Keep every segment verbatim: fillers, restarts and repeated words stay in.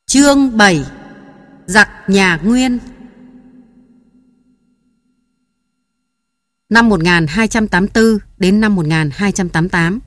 Chương bảy. Giặc nhà Nguyên. Năm một nghìn hai trăm tám mươi tư đến năm một nghìn hai trăm tám mươi tám.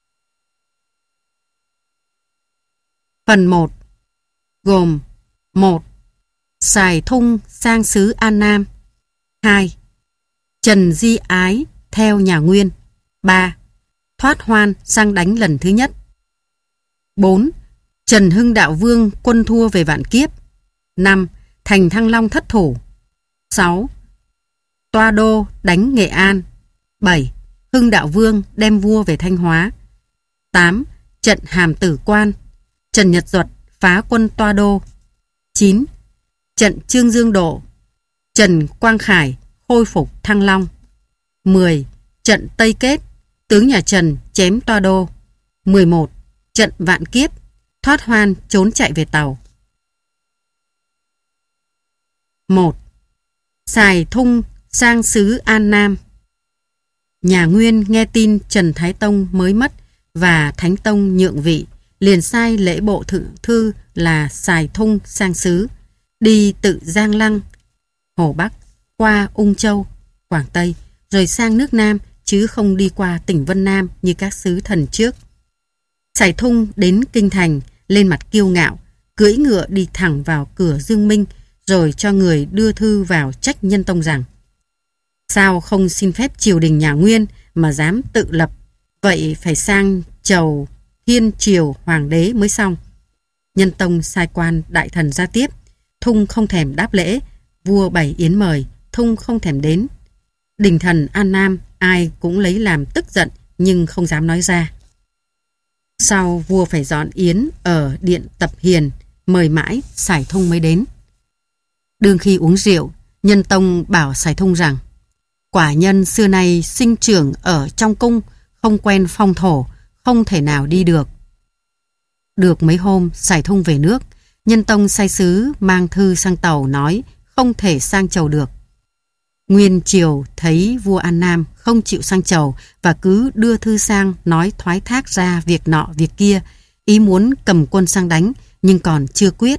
Phần một gồm: một. Sài Thung sang xứ An Nam. hai. Trần Di Ái theo nhà Nguyên. ba. Thoát hoan sang đánh lần thứ nhất. bốn. Trần Hưng Đạo Vương quân thua về Vạn Kiếp. năm. Thành Thăng Long thất thủ. sáu. Toa Đô đánh Nghệ An. bảy. Hưng Đạo Vương đem vua về Thanh Hóa. tám. Trận Hàm Tử Quan. Trần Nhật Duật phá quân Toa Đô. chín. Trận Trương Dương Độ. Trần Quang Khải khôi phục Thăng Long. mười. Trận Tây Kết. Tướng nhà Trần chém Toa Đô. mười một. Trận Vạn Kiếp. Thoát hoan trốn chạy về Tàu. một. Sài Thung sang xứ An Nam. Nhà Nguyên nghe tin Trần Thái Tông mới mất và Thánh Tông nhượng vị, liền sai lễ bộ thự thư là Sài Thung sang xứ, đi tự Giang Lăng, Hồ Bắc, qua Ung Châu, Quảng Tây, rồi sang nước Nam, chứ không đi qua tỉnh Vân Nam như các sứ thần trước. Sài Thung đến kinh thành, lên mặt kiêu ngạo, cưỡi ngựa đi thẳng vào cửa Dương Minh, rồi cho người đưa thư vào trách Nhân Tông rằng: sao không xin phép triều đình nhà Nguyên mà dám tự lập, vậy phải sang chầu Thiên Triều Hoàng đế mới xong. Nhân Tông sai quan đại thần ra tiếp, Thung không thèm đáp lễ, vua bày yến mời, Thung không thèm đến. Đình thần An Nam ai cũng lấy làm tức giận nhưng không dám nói ra. Sau vua phải dọn yến ở điện Tập Hiền, mời mãi Sài Thung mới đến. Đương khi uống rượu, Nhân Tông bảo Sài Thung rằng: quả nhân xưa nay sinh trưởng ở trong cung, không quen phong thổ, không thể nào đi được. Được mấy hôm, Sài Thung về nước, Nhân Tông sai sứ mang thư sang Tàu nói không thể sang chầu được. Nguyên triều thấy vua An Nam không chịu sang chầu và cứ đưa thư sang nói thoái thác ra việc nọ việc kia, ý muốn cầm quân sang đánh nhưng còn chưa quyết.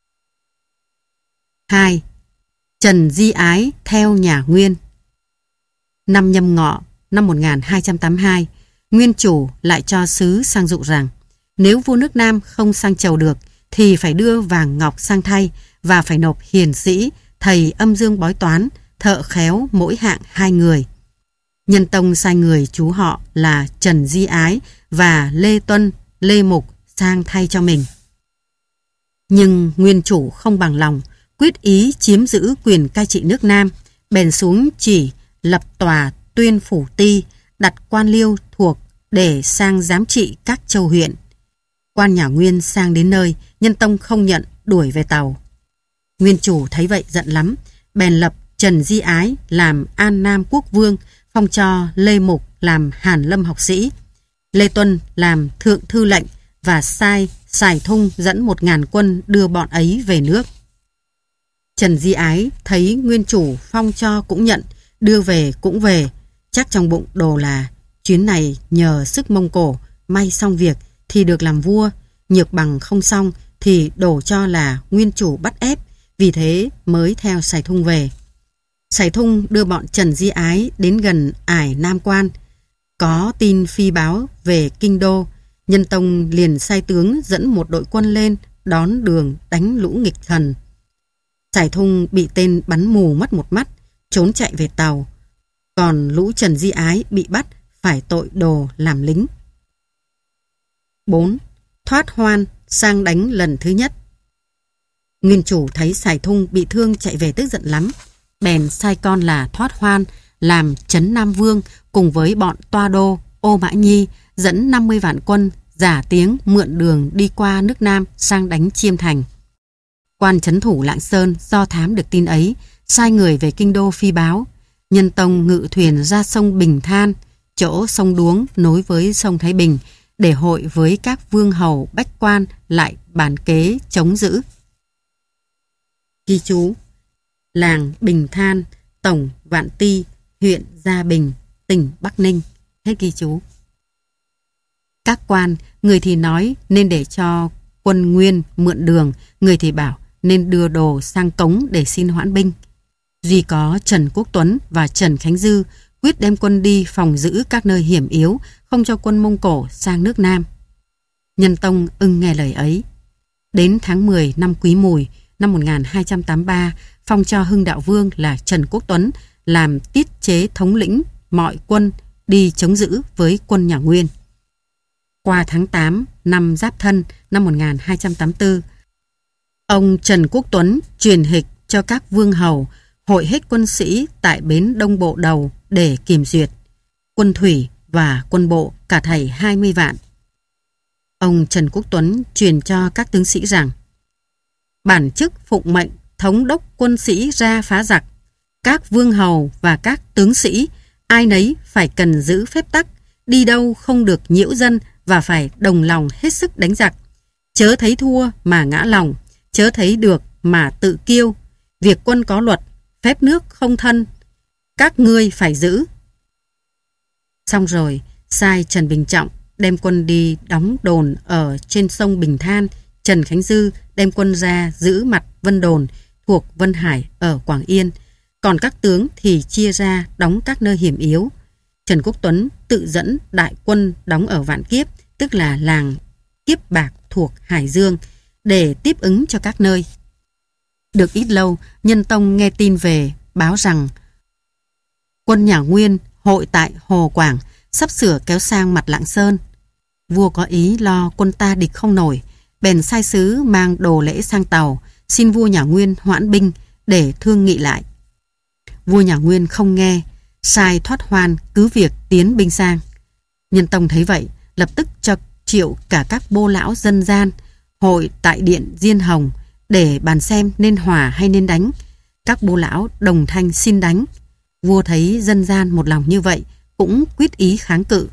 hai. Trần Di Ái theo nhà Nguyên. Năm Nhâm Ngọ năm một nghìn hai trăm tám mươi hai, Nguyên chủ lại cho sứ sang dụ rằng nếu vua nước Nam không sang chầu được thì phải đưa vàng ngọc sang thay và phải nộp hiền sĩ, thầy âm dương bói toán, thợ khéo mỗi hạng hai người. Nhân Tông sai người chú họ là Trần Di Ái và Lê Tuân, Lê Mục sang thay cho mình. Nhưng nguyên chủ không bằng lòng, quyết ý chiếm giữ quyền cai trị nước Nam, bèn xuống chỉ lập tòa Tuyên Phủ Ti, đặt quan liêu thuộc để sang giám trị các châu huyện. Quan nhà Nguyên sang đến nơi, Nhân Tông không nhận, đuổi về Tàu. Nguyên chủ thấy vậy giận lắm, bèn lập Trần Di Ái làm An Nam Quốc Vương, phong cho Lê Mục làm Hàn Lâm học sĩ, Lê Tuân làm thượng thư lệnh và sai Sài Thung dẫn một ngàn quân đưa bọn ấy về nước. Trần Di Ái thấy nguyên chủ phong cho cũng nhận, đưa về cũng về, chắc trong bụng đồ là chuyến này nhờ sức Mông Cổ may xong việc thì được làm vua, nhược bằng không xong thì đổ cho là nguyên chủ bắt ép, vì thế mới theo Sài Thung về. Sài Thung đưa bọn Trần Di Ái đến gần ải Nam Quan, có tin phi báo về kinh đô. Nhân Tông liền sai tướng dẫn một đội quân lên đón đường đánh lũ nghịch thần. Sài Thung bị tên bắn mù mất một mắt, trốn chạy về Tàu, còn lũ Trần Di Ái bị bắt phải tội đồ làm lính. bốn. Thoát hoan sang đánh lần thứ nhất. Nguyên chủ thấy Sài Thung bị thương chạy về tức giận lắm, bèn sai con là Thoát Hoan làm Trấn Nam Vương cùng với bọn Toa Đô, Ô Mã Nhi dẫn năm mươi vạn quân giả tiếng mượn đường đi qua nước Nam sang đánh Chiêm Thành. Quan trấn thủ Lạng Sơn do thám được tin ấy, sai người về kinh đô phi báo. Nhân Tông ngự thuyền ra sông Bình Than, chỗ sông Đuống nối với sông Thái Bình, để hội với các vương hầu bách quan lại bàn kế chống giữ. Ghi chú: làng Bình Than, tổng Vạn Ti, huyện Gia Bình, tỉnh Bắc Ninh. Hết ghi chú. Các quan, người thì nói nên để cho quân Nguyên mượn đường, người thì bảo nên đưa đồ sang Cống để xin hoãn binh. Duy có Trần Quốc Tuấn và Trần Khánh Dư quyết đem quân đi phòng giữ các nơi hiểm yếu, không cho quân Mông Cổ sang nước Nam. Nhân Tông ưng nghe lời ấy. Đến tháng mười năm Quý Mùi năm một nghìn hai trăm tám mươi ba, phong cho Hưng Đạo Vương là Trần Quốc Tuấn làm tiết chế thống lĩnh mọi quân đi chống giữ với quân nhà Nguyên. Qua tháng tám năm Giáp Thân năm một nghìn hai trăm tám mươi tư, ông Trần Quốc Tuấn truyền hịch cho các vương hầu hội hết quân sĩ tại bến Đông Bộ Đầu để kiểm duyệt, quân thủy và quân bộ cả thảy hai mươi vạn. Ông Trần Quốc Tuấn truyền cho các tướng sĩ rằng: bản chức phụng mệnh thống đốc quân sĩ ra phá giặc, các vương hầu và các tướng sĩ ai nấy phải cần giữ phép tắc, đi đâu không được nhiễu dân và phải đồng lòng hết sức đánh giặc. Chớ thấy thua mà ngã lòng, chớ thấy được mà tự kiêu. Việc quân có luật, phép nước không thân, các ngươi phải giữ. Xong rồi, sai Trần Bình Trọng đem quân đi đóng đồn ở trên sông Bình Than. Trần Khánh Dư đem quân ra giữ mặt Vân Đồn thuộc Vân Hải ở Quảng Yên. Còn các tướng thì chia ra đóng các nơi hiểm yếu. Trần Quốc Tuấn tự dẫn đại quân đóng ở Vạn Kiếp, tức là làng Kiếp Bạc thuộc Hải Dương, để tiếp ứng cho các nơi. Được ít lâu, Nhân Tông nghe tin về báo rằng quân nhà Nguyên hội tại Hồ Quảng, sắp sửa kéo sang mặt Lạng Sơn. Vua có ý lo quân ta địch không nổi, bèn sai sứ mang đồ lễ sang tàu, xin vua nhà Nguyên hoãn binh để thương nghị lại. Vua nhà Nguyên không nghe, sai Thoát Hoan cứ việc tiến binh sang. Nhân Tông thấy vậy, lập tức cho triệu cả các bô lão dân gian hội tại điện Diên Hồng để bàn xem nên hòa hay nên đánh. Các bô lão đồng thanh xin đánh. Vua thấy dân gian một lòng như vậy, cũng quyết ý kháng cự.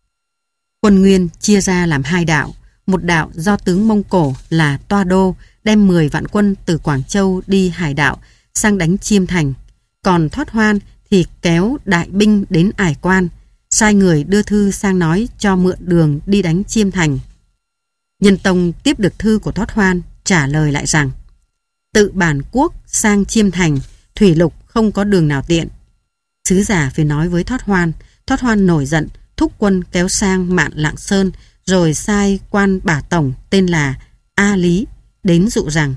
Quân Nguyên chia ra làm hai đạo. Một đạo do tướng Mông Cổ là Toa Đô đem mười vạn quân từ Quảng Châu đi Hải Đạo sang đánh Chiêm Thành. Còn Thoát Hoan thì kéo đại binh đến Ải Quan, sai người đưa thư sang nói cho mượn đường đi đánh Chiêm Thành. Nhân Tông tiếp được thư của Thoát Hoan, trả lời lại rằng: tự bản quốc sang Chiêm Thành, thủy lục không có đường nào tiện. Sứ giả phải nói với Thoát Hoan. Thoát Hoan nổi giận, thúc quân kéo sang mạn Lạng Sơn, rồi sai quan bả tổng tên là A Lý đến dụ rằng: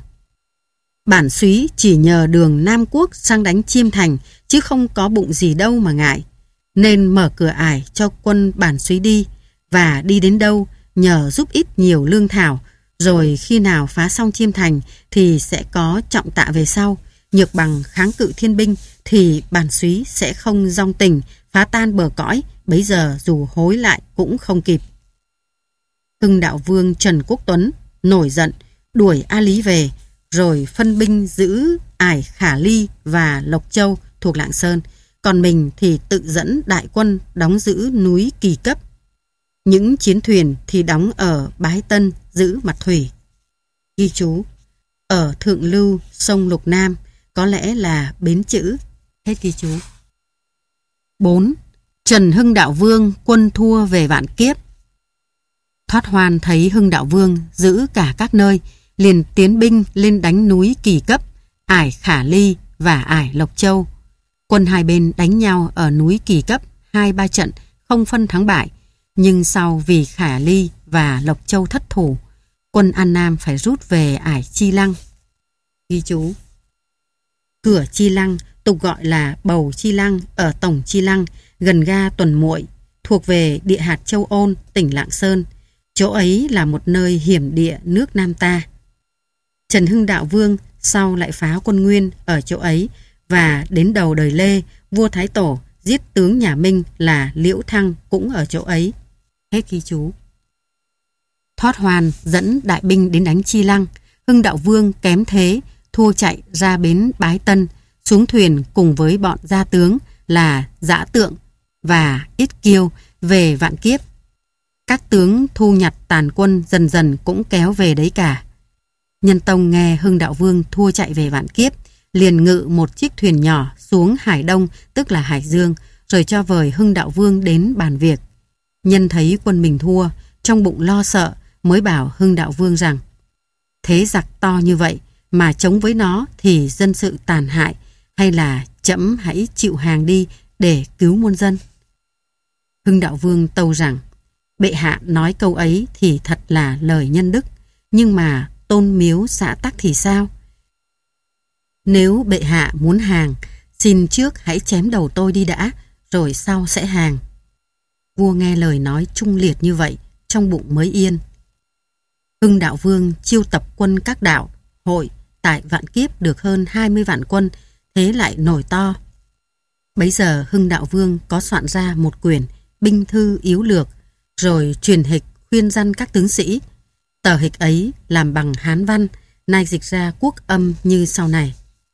bản súy chỉ nhờ đường Nam Quốc sang đánh Chiêm Thành, chứ không có bụng gì đâu mà ngại. Nên mở cửa ải cho quân bản súy đi, và đi đến đâu nhờ giúp ít nhiều lương thảo, rồi khi nào phá xong Chiêm Thành thì sẽ có trọng tạ về sau. Nhược bằng kháng cự thiên binh thì bản súy sẽ không dong tình, phá tan bờ cõi, bấy giờ dù hối lại cũng không kịp. Hưng Đạo Vương Trần Quốc Tuấn nổi giận, đuổi A Lý về, rồi phân binh giữ ải Khả Ly và Lộc Châu thuộc Lạng Sơn, còn mình thì tự dẫn đại quân đóng giữ núi Kỳ Cấp. Những chiến thuyền thì đóng ở Bái Tân giữ mặt thủy. Ghi chú: ở thượng lưu sông Lục Nam, có lẽ là Bến Chữ. Hết ghi chú. bốn. Trần Hưng Đạo Vương quân thua về Vạn Kiếp. Thoát Hoan thấy Hưng Đạo Vương giữ cả các nơi, liền tiến binh lên đánh núi Kỳ Cấp, ải Khả Ly và ải Lộc Châu. Quân hai bên đánh nhau ở núi Kỳ Cấp hai ba trận, không phân thắng bại. Nhưng sau vì Khả Ly và Lộc Châu thất thủ, quân An Nam phải rút về ải Chi Lăng. Ghi chú: cửa Chi Lăng, tục gọi là Bầu Chi Lăng, ở Tổng Chi Lăng, gần ga Tuần Muội, thuộc về địa hạt Châu Ôn, tỉnh Lạng Sơn. Chỗ ấy là một nơi hiểm địa nước Nam ta. Trần Hưng Đạo Vương sau lại phá quân Nguyên ở chỗ ấy, và đến đầu đời Lê, vua Thái Tổ giết tướng nhà Minh là Liễu Thăng cũng ở chỗ ấy. Hết ghi chú. Thoát Hoan dẫn đại binh đến đánh Chi Lăng. Hưng Đạo Vương kém thế, thua chạy ra bến Bái Tân, xuống thuyền cùng với bọn gia tướng là Dã Tượng và Ít Kiêu về Vạn Kiếp. Các tướng thu nhặt tàn quân dần dần cũng kéo về đấy cả. Nhân Tông nghe Hưng Đạo Vương thua chạy về Vạn Kiếp, liền ngự một chiếc thuyền nhỏ xuống Hải Đông, tức là Hải Dương, rồi cho vời Hưng Đạo Vương đến bàn việc. Nhân thấy quân mình thua, trong bụng lo sợ, mới bảo Hưng Đạo Vương rằng: Thế giặc to như vậy mà chống với nó thì dân sự tàn hại, hay là trẫm hãy chịu hàng đi để cứu muôn dân? Hưng Đạo Vương tâu rằng, bệ hạ nói câu ấy thì thật là lời nhân đức, nhưng mà tôn miếu xã tắc thì sao? Nếu bệ hạ muốn hàng, xin trước hãy chém đầu tôi đi đã, rồi sau sẽ hàng. Vua nghe lời nói trung liệt như vậy, trong bụng mới yên. Hưng Đạo Vương chiêu tập quân các đạo, hội tại Vạn Kiếp được hơn hai mươi vạn quân, thế lại nổi to. Bấy giờ Hưng Đạo Vương có soạn ra một quyển binh thư yếu lược, rồi truyền hịch khuyên răn các tướng sĩ. Tờ hịch ấy làm bằng Hán văn, nay dịch ra quốc âm như sau này.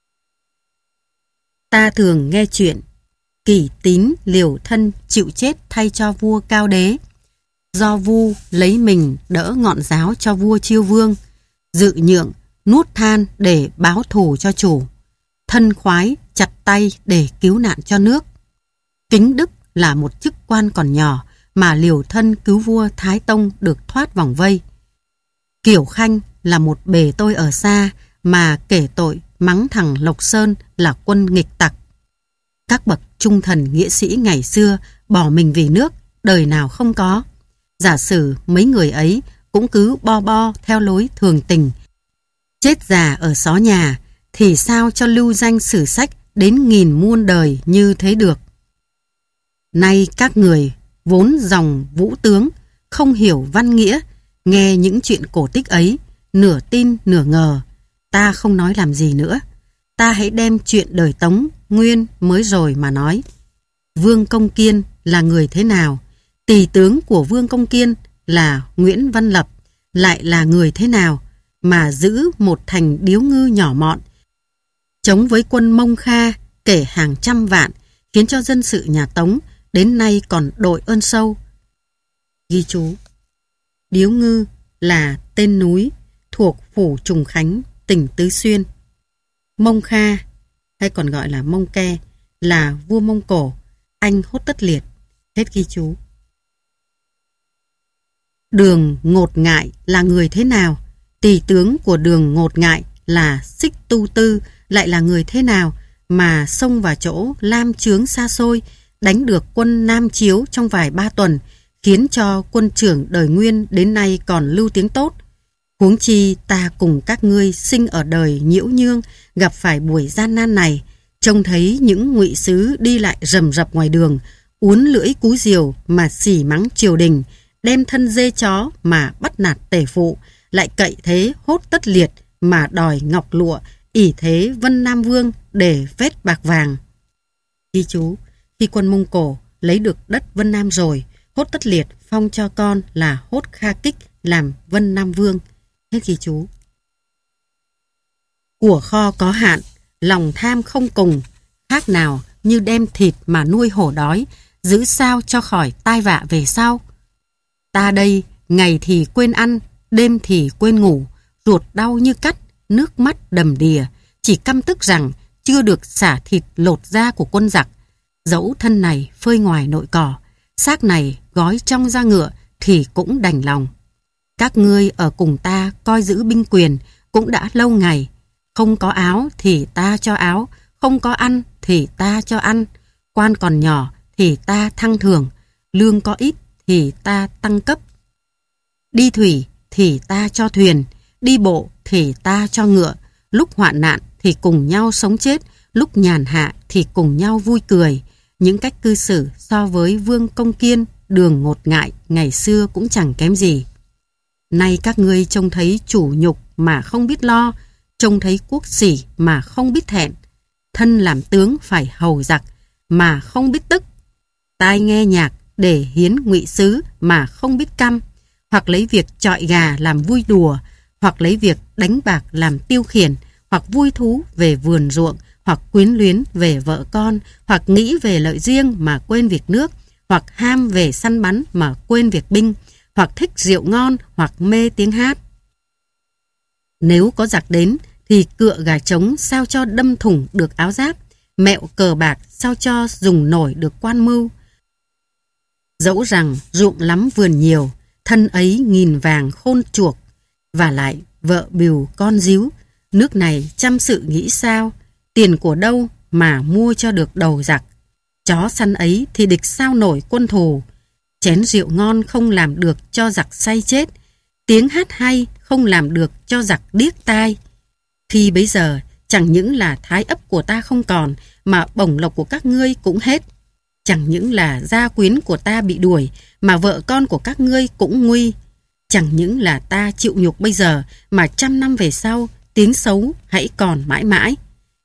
Ta thường nghe chuyện Kỷ Tín liều thân chịu chết thay cho vua Cao Đế, do Vu lấy mình đỡ ngọn giáo cho vua Chiêu Vương, dự nhượng nuốt than để báo thù cho chủ, thân khoái chặt tay để cứu nạn cho nước. Kính Đức là một chức quan còn nhỏ mà liều thân cứu vua Thái Tông được thoát vòng vây. Kiểu Khanh là một bề tôi ở xa mà kể tội mắng thằng Lộc Sơn là quân nghịch tặc. Các bậc trung thần nghĩa sĩ ngày xưa bỏ mình vì nước, đời nào không có. Giả sử mấy người ấy cũng cứ bo bo theo lối thường tình, chết già ở xó nhà, thì sao cho lưu danh sử sách đến nghìn muôn đời như thế được? Nay các người vốn dòng vũ tướng, không hiểu văn nghĩa, nghe những chuyện cổ tích ấy, nửa tin nửa ngờ. Ta không nói làm gì nữa. Ta hãy đem chuyện đời Tống, Nguyên mới rồi mà nói. Vương Công Kiên là người thế nào? Tỳ tướng của Vương Công Kiên là Nguyễn Văn Lập lại là người thế nào mà giữ một thành điếu ngư nhỏ mọn, chống với quân Mông Kha kể hàng trăm vạn, khiến cho dân sự nhà Tống đến nay còn đội ơn sâu. Ghi chú: Điếu Ngư là tên núi thuộc phủ Trùng Khánh, tỉnh Tứ Xuyên. Mông Kha, hay còn gọi là Mông Ke, là vua Mông Cổ, anh Hốt Tất Liệt. Hết ghi chú. Đường Ngột Ngại là người thế nào? Tỳ tướng của Đường Ngột Ngại là Xích Tu Tư lại là người thế nào mà xông vào chỗ lam chướng xa xôi, đánh được quân Nam Chiếu trong vài ba tuần, khiến cho quân trưởng đời Nguyên đến nay còn lưu tiếng tốt. Huống chi ta cùng các ngươi sinh ở đời nhiễu nhương, gặp phải buổi gian nan này, trông thấy những ngụy sứ đi lại rầm rập ngoài đường, uốn lưỡi cú diều mà xỉ mắng triều đình, đem thân dê chó mà bắt nạt tể phụ, lại cậy thế Hốt Tất Liệt mà đòi ngọc lụa, ỷ thế Vân Nam Vương để vét bạc vàng. Ghi chú: khi quân Mông Cổ lấy được đất Vân Nam rồi, Hốt Tất Liệt phong cho con là Hốt Kha Kích làm Vân Nam Vương. Hết ghi chú. Của kho có hạn, lòng tham không cùng, khác nào như đem thịt mà nuôi hổ đói, giữ sao cho khỏi tai vạ về sau. Ta đây ngày thì quên ăn, đêm thì quên ngủ, ruột đau như cắt, nước mắt đầm đìa, chỉ căm tức rằng chưa được xả thịt lột da của quân giặc. Dẫu thân này phơi ngoài nội cỏ, xác này gói trong da ngựa thì cũng đành lòng. Các ngươi ở cùng ta coi giữ binh quyền cũng đã lâu ngày. Không có áo thì ta cho áo, không có ăn thì ta cho ăn. Quan còn nhỏ thì ta thăng thưởng, lương có ít thì ta tăng cấp. Đi thủy thì ta cho thuyền, đi bộ thì ta cho ngựa. Lúc hoạn nạn thì cùng nhau sống chết, lúc nhàn hạ thì cùng nhau vui cười. Những cách cư xử so với Vương Công Kiên, Đường Ngột Ngại ngày xưa cũng chẳng kém gì. Nay các ngươi trông thấy chủ nhục mà không biết lo, trông thấy quốc sỉ mà không biết thẹn. Thân làm tướng phải hầu giặc mà không biết tức. Tai nghe nhạc để hiến ngụy sứ mà không biết căm. Hoặc lấy việc chọi gà làm vui đùa, hoặc lấy việc đánh bạc làm tiêu khiển, hoặc vui thú về vườn ruộng, hoặc quyến luyến về vợ con, hoặc nghĩ về lợi riêng mà quên việc nước, hoặc ham về săn bắn mà quên việc binh, hoặc thích rượu ngon, hoặc mê tiếng hát. Nếu có giặc đến thì cựa gà trống sao cho đâm thủng được áo giáp, mẹo cờ bạc sao cho dùng nổi được quan mưu. Dẫu rằng ruộng lắm vườn nhiều, thân ấy nghìn vàng khôn chuộc, và lại vợ bìu con díu, nước này chăm sự nghĩ sao, tiền của đâu mà mua cho được đầu giặc. Chó săn ấy thì địch sao nổi quân thù, chén rượu ngon không làm được cho giặc say chết, tiếng hát hay không làm được cho giặc điếc tai. Khi bấy giờ chẳng những là thái ấp của ta không còn, mà bổng lộc của các ngươi cũng hết. Chẳng những là gia quyến của ta bị đuổi, mà vợ con của các ngươi cũng nguy. Chẳng những là ta chịu nhục bây giờ, mà trăm năm về sau tiếng xấu hãy còn mãi mãi.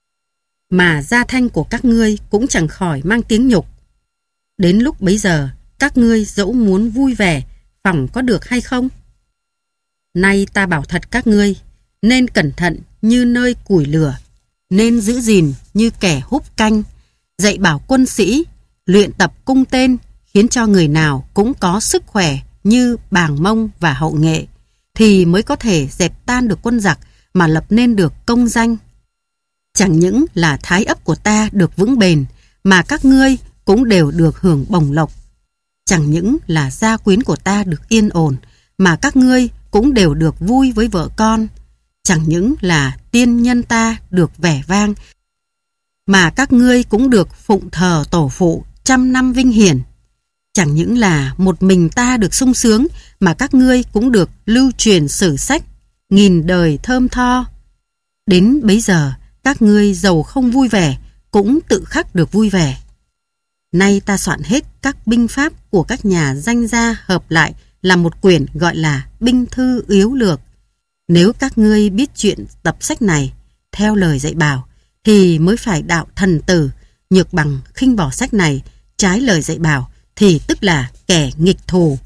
Mà gia thanh của các ngươi cũng chẳng khỏi mang tiếng nhục. Đến lúc bấy giờ các ngươi dẫu muốn vui vẻ, phỏng có được hay không? Nay ta bảo thật các ngươi, nên cẩn thận như nơi củi lửa, nên giữ gìn như kẻ húp canh, dạy bảo quân sĩ, luyện tập cung tên, khiến cho người nào cũng có sức khỏe như Bàng Mông và Hậu Nghệ, thì mới có thể dẹp tan được quân giặc mà lập nên được công danh. Chẳng những là thái ấp của ta được vững bền, mà các ngươi cũng đều được hưởng bổng lộc. Chẳng những là gia quyến của ta được yên ổn, mà các ngươi cũng đều được vui với vợ con. Chẳng những là tiên nhân ta được vẻ vang, mà các ngươi cũng được phụng thờ tổ phụ trăm năm vinh hiển. Chẳng những là một mình ta được sung sướng, mà các ngươi cũng được lưu truyền sử sách, nghìn đời thơm tho. Đến bấy giờ, các ngươi giàu không vui vẻ, cũng tự khắc được vui vẻ. Nay ta soạn hết các binh pháp của các nhà danh gia hợp lại là một quyển gọi là Binh Thư Yếu Lược. Nếu các ngươi biết chuyện tập sách này, theo lời dạy bảo, thì mới phải đạo thần tử, nhược bằng khinh bỏ sách này, trái lời dạy bảo, thì tức là kẻ nghịch thù.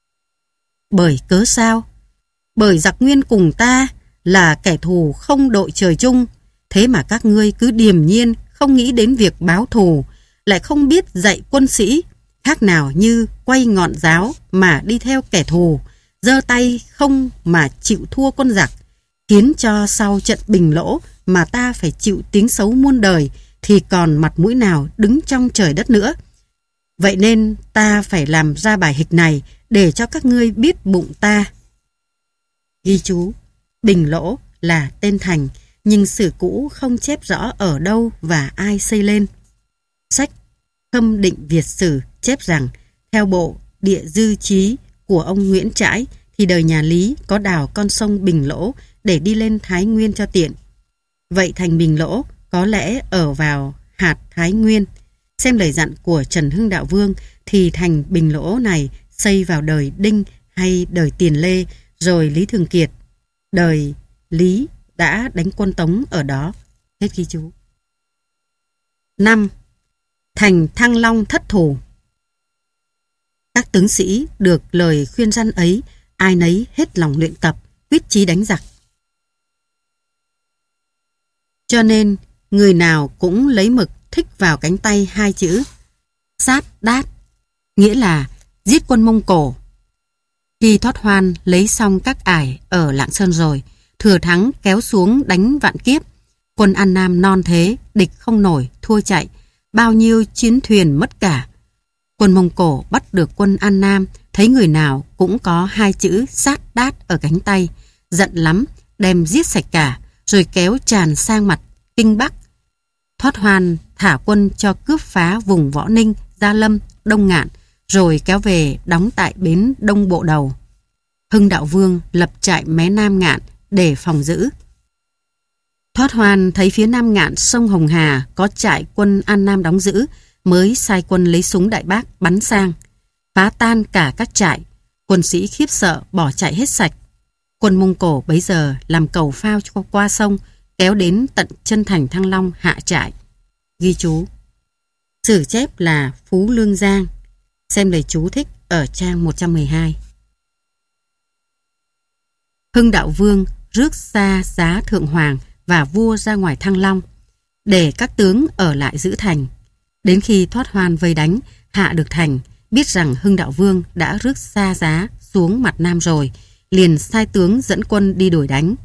Bởi cớ sao? Bởi giặc Nguyên cùng ta là kẻ thù không đội trời chung, thế mà các ngươi cứ điềm nhiên không nghĩ đến việc báo thù, lại không biết dạy quân sĩ, khác nào như quay ngọn giáo mà đi theo kẻ thù, giơ tay không mà chịu thua quân giặc, khiến cho sau trận Bình Lỗ mà ta phải chịu tiếng xấu muôn đời, thì còn mặt mũi nào đứng trong trời đất nữa. Vậy nên ta phải làm ra bài hịch này để cho các ngươi biết bụng ta. Ghi chú: Bình Lỗ là tên thành, nhưng sử cũ không chép rõ ở đâu và ai xây lên. Sách Khâm Định Việt Sử chép rằng, theo bộ Địa Dư Chí của ông Nguyễn Trãi, thì đời nhà Lý có đào con sông Bình Lỗ để đi lên Thái Nguyên cho tiện. Vậy thành Bình Lỗ có lẽ ở vào hạt Thái Nguyên. Xem lời dặn của Trần Hưng Đạo Vương thì thành Bình Lỗ này xây vào đời Đinh hay đời Tiền Lê, rồi Lý Thường Kiệt, đời Lý đã đánh quân Tống ở đó. Hết ghi chú. năm. Thành Thăng Long thất thủ. Các tướng sĩ được lời khuyên răn ấy, ai nấy hết lòng luyện tập, quyết chí đánh giặc. Cho nên người nào cũng lấy mực thích vào cánh tay hai chữ sát đát, nghĩa là giết quân Mông Cổ. Khi Thoát Hoan lấy xong các ải ở Lạng Sơn rồi, thừa thắng kéo xuống đánh Vạn Kiếp. Quân An Nam non thế, địch không nổi, thua chạy, bao nhiêu chiến thuyền mất cả. Quân Mông Cổ bắt được quân An Nam, thấy người nào cũng có hai chữ sát đát ở cánh tay, giận lắm, đem giết sạch cả, rồi kéo tràn sang mặt Kinh Bắc. Thoát Hoan thả quân cho cướp phá vùng Võ Ninh, Gia Lâm, Đông Ngạn, rồi kéo về đóng tại bến Đông Bộ Đầu. Hưng Đạo Vương lập trại mé Nam Ngạn để phòng giữ. Thoát Hoan thấy phía Nam Ngạn sông Hồng Hà có trại quân An Nam đóng giữ, mới sai quân lấy súng Đại Bác bắn sang, phá tan cả các trại. Quân sĩ khiếp sợ bỏ chạy hết sạch. Quân Mông Cổ bấy giờ làm cầu phao cho qua sông, kéo đến tận chân thành Thăng Long hạ trại. Ghi chú: Sử chép là Phú Lương Giang. Xem lời chú thích ở trang một trăm mười hai. Hưng Đạo Vương rước xa giá Thượng Hoàng và vua ra ngoài Thăng Long, để các tướng ở lại giữ thành. Đến khi Thoát Hoan vây đánh, hạ được thành, biết rằng Hưng Đạo Vương đã rước xa giá xuống mặt Nam rồi, liền sai tướng dẫn quân đi đuổi đánh.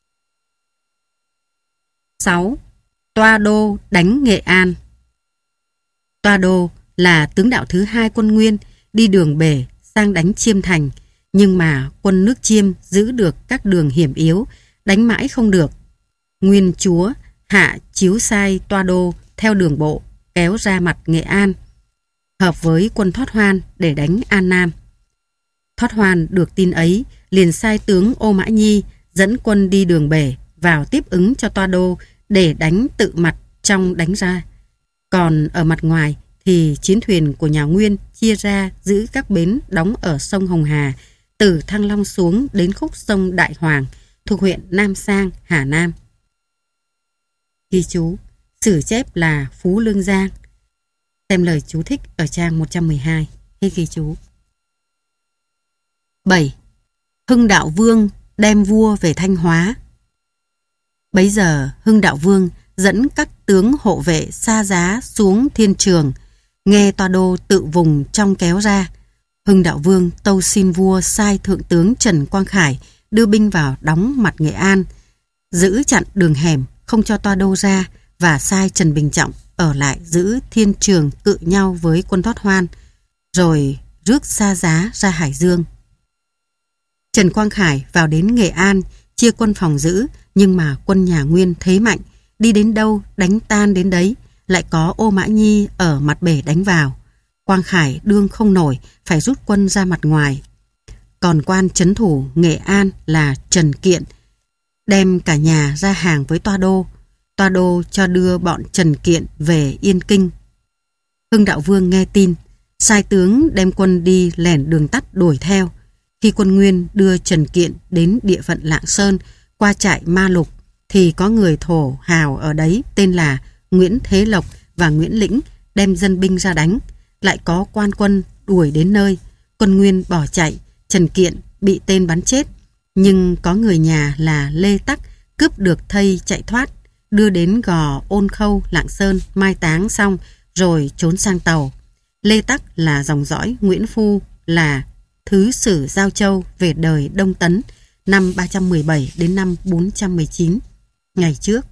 sáu. Toa Đô đánh Nghệ An. Toa Đô là tướng đạo thứ hai quân Nguyên, đi đường bể sang đánh Chiêm Thành, nhưng mà quân nước Chiêm giữ được các đường hiểm yếu, đánh mãi không được. Nguyên chúa hạ chiếu sai Toa Đô theo đường bộ kéo ra mặt Nghệ An, hợp với quân Thoát Hoan để đánh An Nam. Thoát Hoan được tin ấy liền sai tướng Ô Mã Nhi dẫn quân đi đường bể vào tiếp ứng cho Toa Đô để đánh tự mặt trong đánh ra. Còn ở mặt ngoài thì chiến thuyền của nhà Nguyên chia ra giữ các bến đóng ở sông Hồng Hà, từ Thăng Long xuống đến khúc sông Đại Hoàng thuộc huyện Nam Sang, Hà Nam. Ghi chú, sử chép là Phú Lương Giang. Xem lời chú thích ở trang một trăm mười hai. Hết ghi chú. bảy. Hưng Đạo Vương đem vua về Thanh Hóa. Bấy giờ Hưng Đạo Vương dẫn các tướng hộ vệ Sa Giá xuống Thiên Trường, nghe Toa Đô tự vùng trong kéo ra. Hưng Đạo Vương tâu xin vua sai thượng tướng Trần Quang Khải đưa binh vào đóng mặt Nghệ An, giữ chặn đường hẻm không cho Toa Đô ra, và sai Trần Bình Trọng ở lại giữ Thiên Trường cự nhau với quân Thoát Hoan, rồi rước Sa Giá ra Hải Dương. Trần Quang Khải vào đến Nghệ An chia quân phòng giữ, nhưng mà quân nhà Nguyên thế mạnh, đi đến đâu đánh tan đến đấy, lại có Ô Mã Nhi ở mặt bể đánh vào. Quang Khải đương không nổi, phải rút quân ra mặt ngoài. Còn quan trấn thủ Nghệ An là Trần Kiện đem cả nhà ra hàng với Toa Đô. Toa Đô cho đưa bọn Trần Kiện về Yên Kinh. Hưng Đạo Vương nghe tin, sai tướng đem quân đi lẻn đường tắt đuổi theo. Khi quân Nguyên đưa Trần Kiện đến địa phận Lạng Sơn qua trại Ma Lục, thì có người thổ hào ở đấy tên là Nguyễn Thế Lộc và Nguyễn Lĩnh đem dân binh ra đánh. Lại có quan quân đuổi đến nơi, quân Nguyên bỏ chạy, Trần Kiện bị tên bắn chết, nhưng có người nhà là Lê Tắc cướp được thây chạy thoát, đưa đến Gò Ôn Khâu, Lạng Sơn mai táng xong rồi trốn sang Tàu. Lê Tắc là dòng dõi Nguyễn Phu, là thứ sử Giao Châu về đời Đông Tấn năm ba trăm mười bảy đến năm bốn trăm mười chín ngày trước.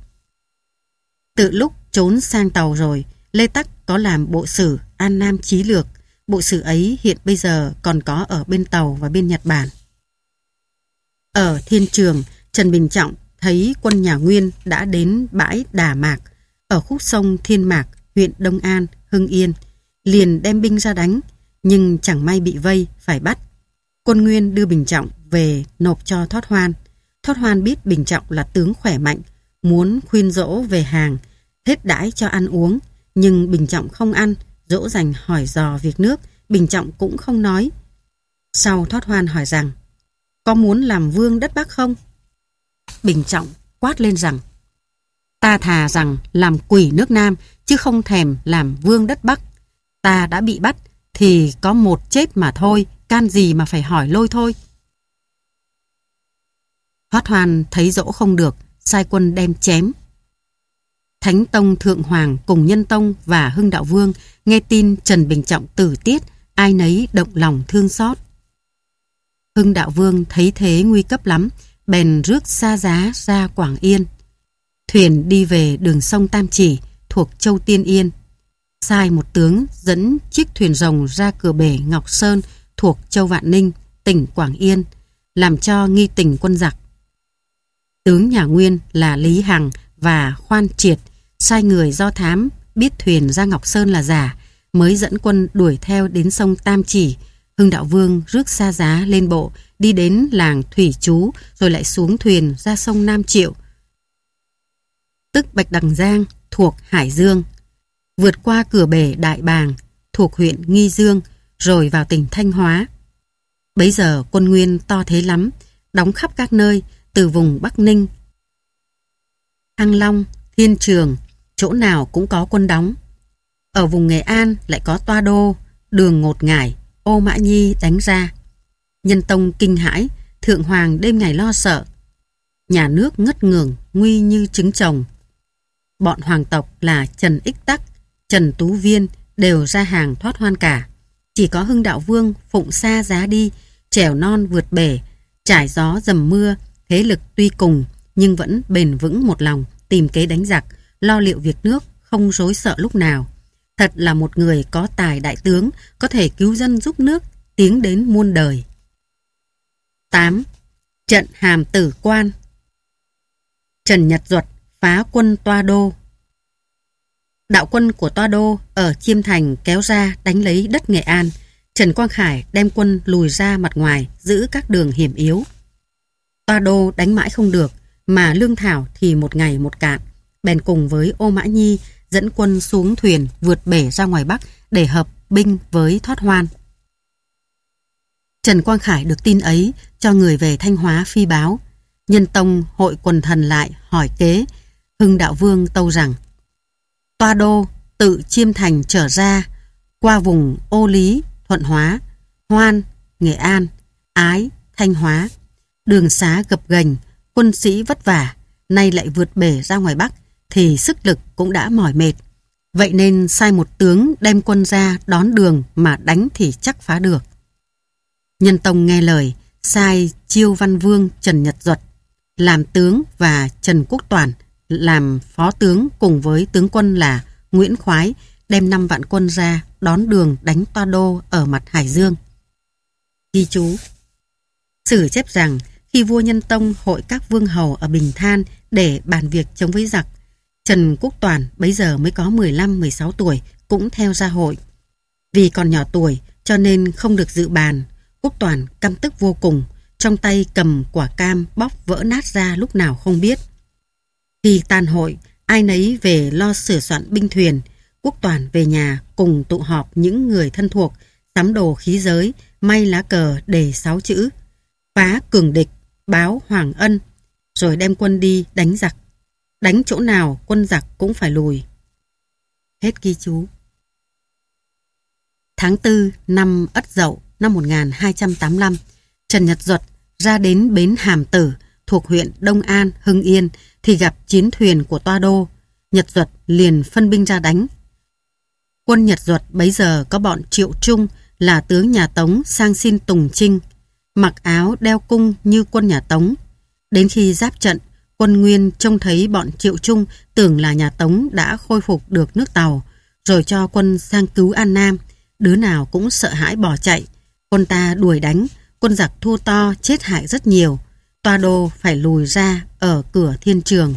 Từ lúc trốn sang Tàu rồi, Lê Tắc có làm bộ sử An Nam Chí Lược. Bộ sử ấy hiện bây giờ còn có ở bên Tàu và bên Nhật Bản. Ở Thiên Trường, Trần Bình Trọng thấy quân nhà Nguyên đã đến bãi Đà Mạc ở khúc sông Thiên Mạc, huyện Đông An, Hưng Yên, liền đem binh ra đánh, nhưng chẳng may bị vây phải bắt. Quân Nguyên đưa Bình Trọng về nộp cho Thoát Hoan. Thoát Hoan biết Bình Trọng là tướng khỏe mạnh, muốn khuyên dỗ về hàng, hết đãi cho ăn uống, nhưng Bình Trọng không ăn, dỗ dành hỏi dò việc nước, Bình Trọng cũng không nói. Sau Thoát Hoan hỏi rằng, có muốn làm vương đất Bắc không? Bình Trọng quát lên rằng, ta thà rằng làm quỷ nước Nam, chứ không thèm làm vương đất Bắc. Ta đã bị bắt, thì có một chết mà thôi, can gì mà phải hỏi lôi thôi. Thoát Hoan thấy dỗ không được, sai quân đem chém. Thánh Tông Thượng Hoàng cùng Nhân Tông và Hưng Đạo Vương nghe tin Trần Bình Trọng tử tiết, ai nấy động lòng thương xót. Hưng Đạo Vương thấy thế nguy cấp lắm, bèn rước Sa Giá ra Quảng Yên. Thuyền đi về đường sông Tam Chỉ thuộc Châu Tiên Yên. Sai một tướng dẫn chiếc thuyền rồng ra cửa bể Ngọc Sơn thuộc Châu Vạn Ninh, tỉnh Quảng Yên, làm cho nghi tình quân giặc. Tướng nhà Nguyên là Lý Hằng và Khoan Triệt sai người do thám biết thuyền ra Ngọc Sơn là giả, mới dẫn quân đuổi theo đến sông Tam Chỉ. Hưng Đạo Vương rước Sa Giá lên bộ, đi đến làng Thủy Chú, rồi lại xuống thuyền ra sông Nam Triệu, tức Bạch Đằng Giang, thuộc Hải Dương, vượt qua cửa bể Đại Bàng, thuộc huyện Nghi Dương, rồi vào tỉnh Thanh Hóa. Bấy giờ quân Nguyên to thế lắm, đóng khắp các nơi, từ vùng Bắc Ninh, Thăng Long, Thiên Trường, chỗ nào cũng có quân đóng. Ở vùng Nghệ An lại có Toa Đô, Đường Ngột Ngải, Ô Mã Nhi đánh ra. Nhân Tông kinh hãi, Thượng Hoàng đêm ngày lo sợ. Nhà nước ngất ngưởng, nguy như trứng chồng. Bọn hoàng tộc là Trần Ích Tắc, Trần Tú Viên đều ra hàng Thoát Hoan cả. Chỉ có Hưng Đạo Vương phụng Sa Giá đi, trèo non vượt bể, trải gió dầm mưa, thế lực tuy cùng nhưng vẫn bền vững một lòng, tìm kế đánh giặc, lo liệu việc nước, không rối sợ lúc nào. Thật là một người có tài đại tướng, có thể cứu dân giúp nước, tiếng đến muôn đời. tám. Trận Hàm Tử Quan. Trần Nhật Duật phá quân Toa Đô. Đạo quân của Toa Đô ở Chiêm Thành kéo ra đánh lấy đất Nghệ An. Trần Quang Khải đem quân lùi ra mặt ngoài, giữ các đường hiểm yếu. Toa Đô đánh mãi không được, mà lương thảo thì một ngày một cạn. Bèn cùng với Ô Mã Nhi dẫn quân xuống thuyền vượt bể ra ngoài Bắc để hợp binh với Thoát Hoan. Trần Quang Khải được tin ấy, cho người về Thanh Hóa phi báo. Nhân Tông hội quần thần lại hỏi kế. Hưng Đạo Vương tâu rằng: Toa Đô tự Chiêm Thành trở ra, qua vùng Ô Lý, Thuận Hóa, Hoan, Nghệ An, Ái, Thanh Hóa. Đường xá gập ghềnh, quân sĩ vất vả, nay lại vượt bể ra ngoài Bắc, thì sức lực cũng đã mỏi mệt. Vậy nên sai một tướng đem quân ra đón đường mà đánh thì chắc phá được. Nhân Tông nghe lời, sai Chiêu Văn Vương Trần Nhật Duật làm tướng và Trần Quốc Toản làm phó tướng cùng với tướng quân là Nguyễn Khoái đem năm vạn quân ra đón đường đánh Toa Đô ở mặt Hải Dương. Ghi chú: sử chép rằng khi vua Nhân Tông hội các vương hầu ở Bình Than để bàn việc chống với giặc, Trần Quốc Toản bấy giờ mới có mười lăm mười sáu tuổi cũng theo ra hội. Vì còn nhỏ tuổi cho nên không được dự bàn. Quốc Toản căm tức vô cùng, trong tay cầm quả cam bóc vỡ nát ra lúc nào không biết. Khi tan hội, ai nấy về lo sửa soạn binh thuyền. Quốc Toản về nhà cùng tụ họp những người thân thuộc, sắm đồ khí giới, may lá cờ đề sáu chữ: phá cường địch, báo Hoàng Ân, rồi đem quân đi đánh giặc. Đánh chỗ nào quân giặc cũng phải lùi. Hết ghi chú. Tháng tư năm Ất Dậu năm một nghìn hai trăm tám mươi lăm, Trần Nhật Duật ra đến bến Hàm Tử thuộc huyện Đông An, Hưng Yên thì gặp chiến thuyền của Toa Đô. Nhật Duật liền phân binh ra đánh. Quân Nhật Duật bấy giờ có bọn Triệu Trung là tướng nhà Tống sang xin tùng chinh, mặc áo đeo cung như quân nhà Tống. Đến khi giáp trận, quân Nguyên trông thấy bọn Triệu Trung tưởng là nhà Tống đã khôi phục được nước Tàu, rồi cho quân sang cứu An Nam. Đứa nào cũng sợ hãi bỏ chạy. Quân ta đuổi đánh, quân giặc thua to, chết hại rất nhiều. Toa Đô phải lùi ra ở cửa Thiên Trường.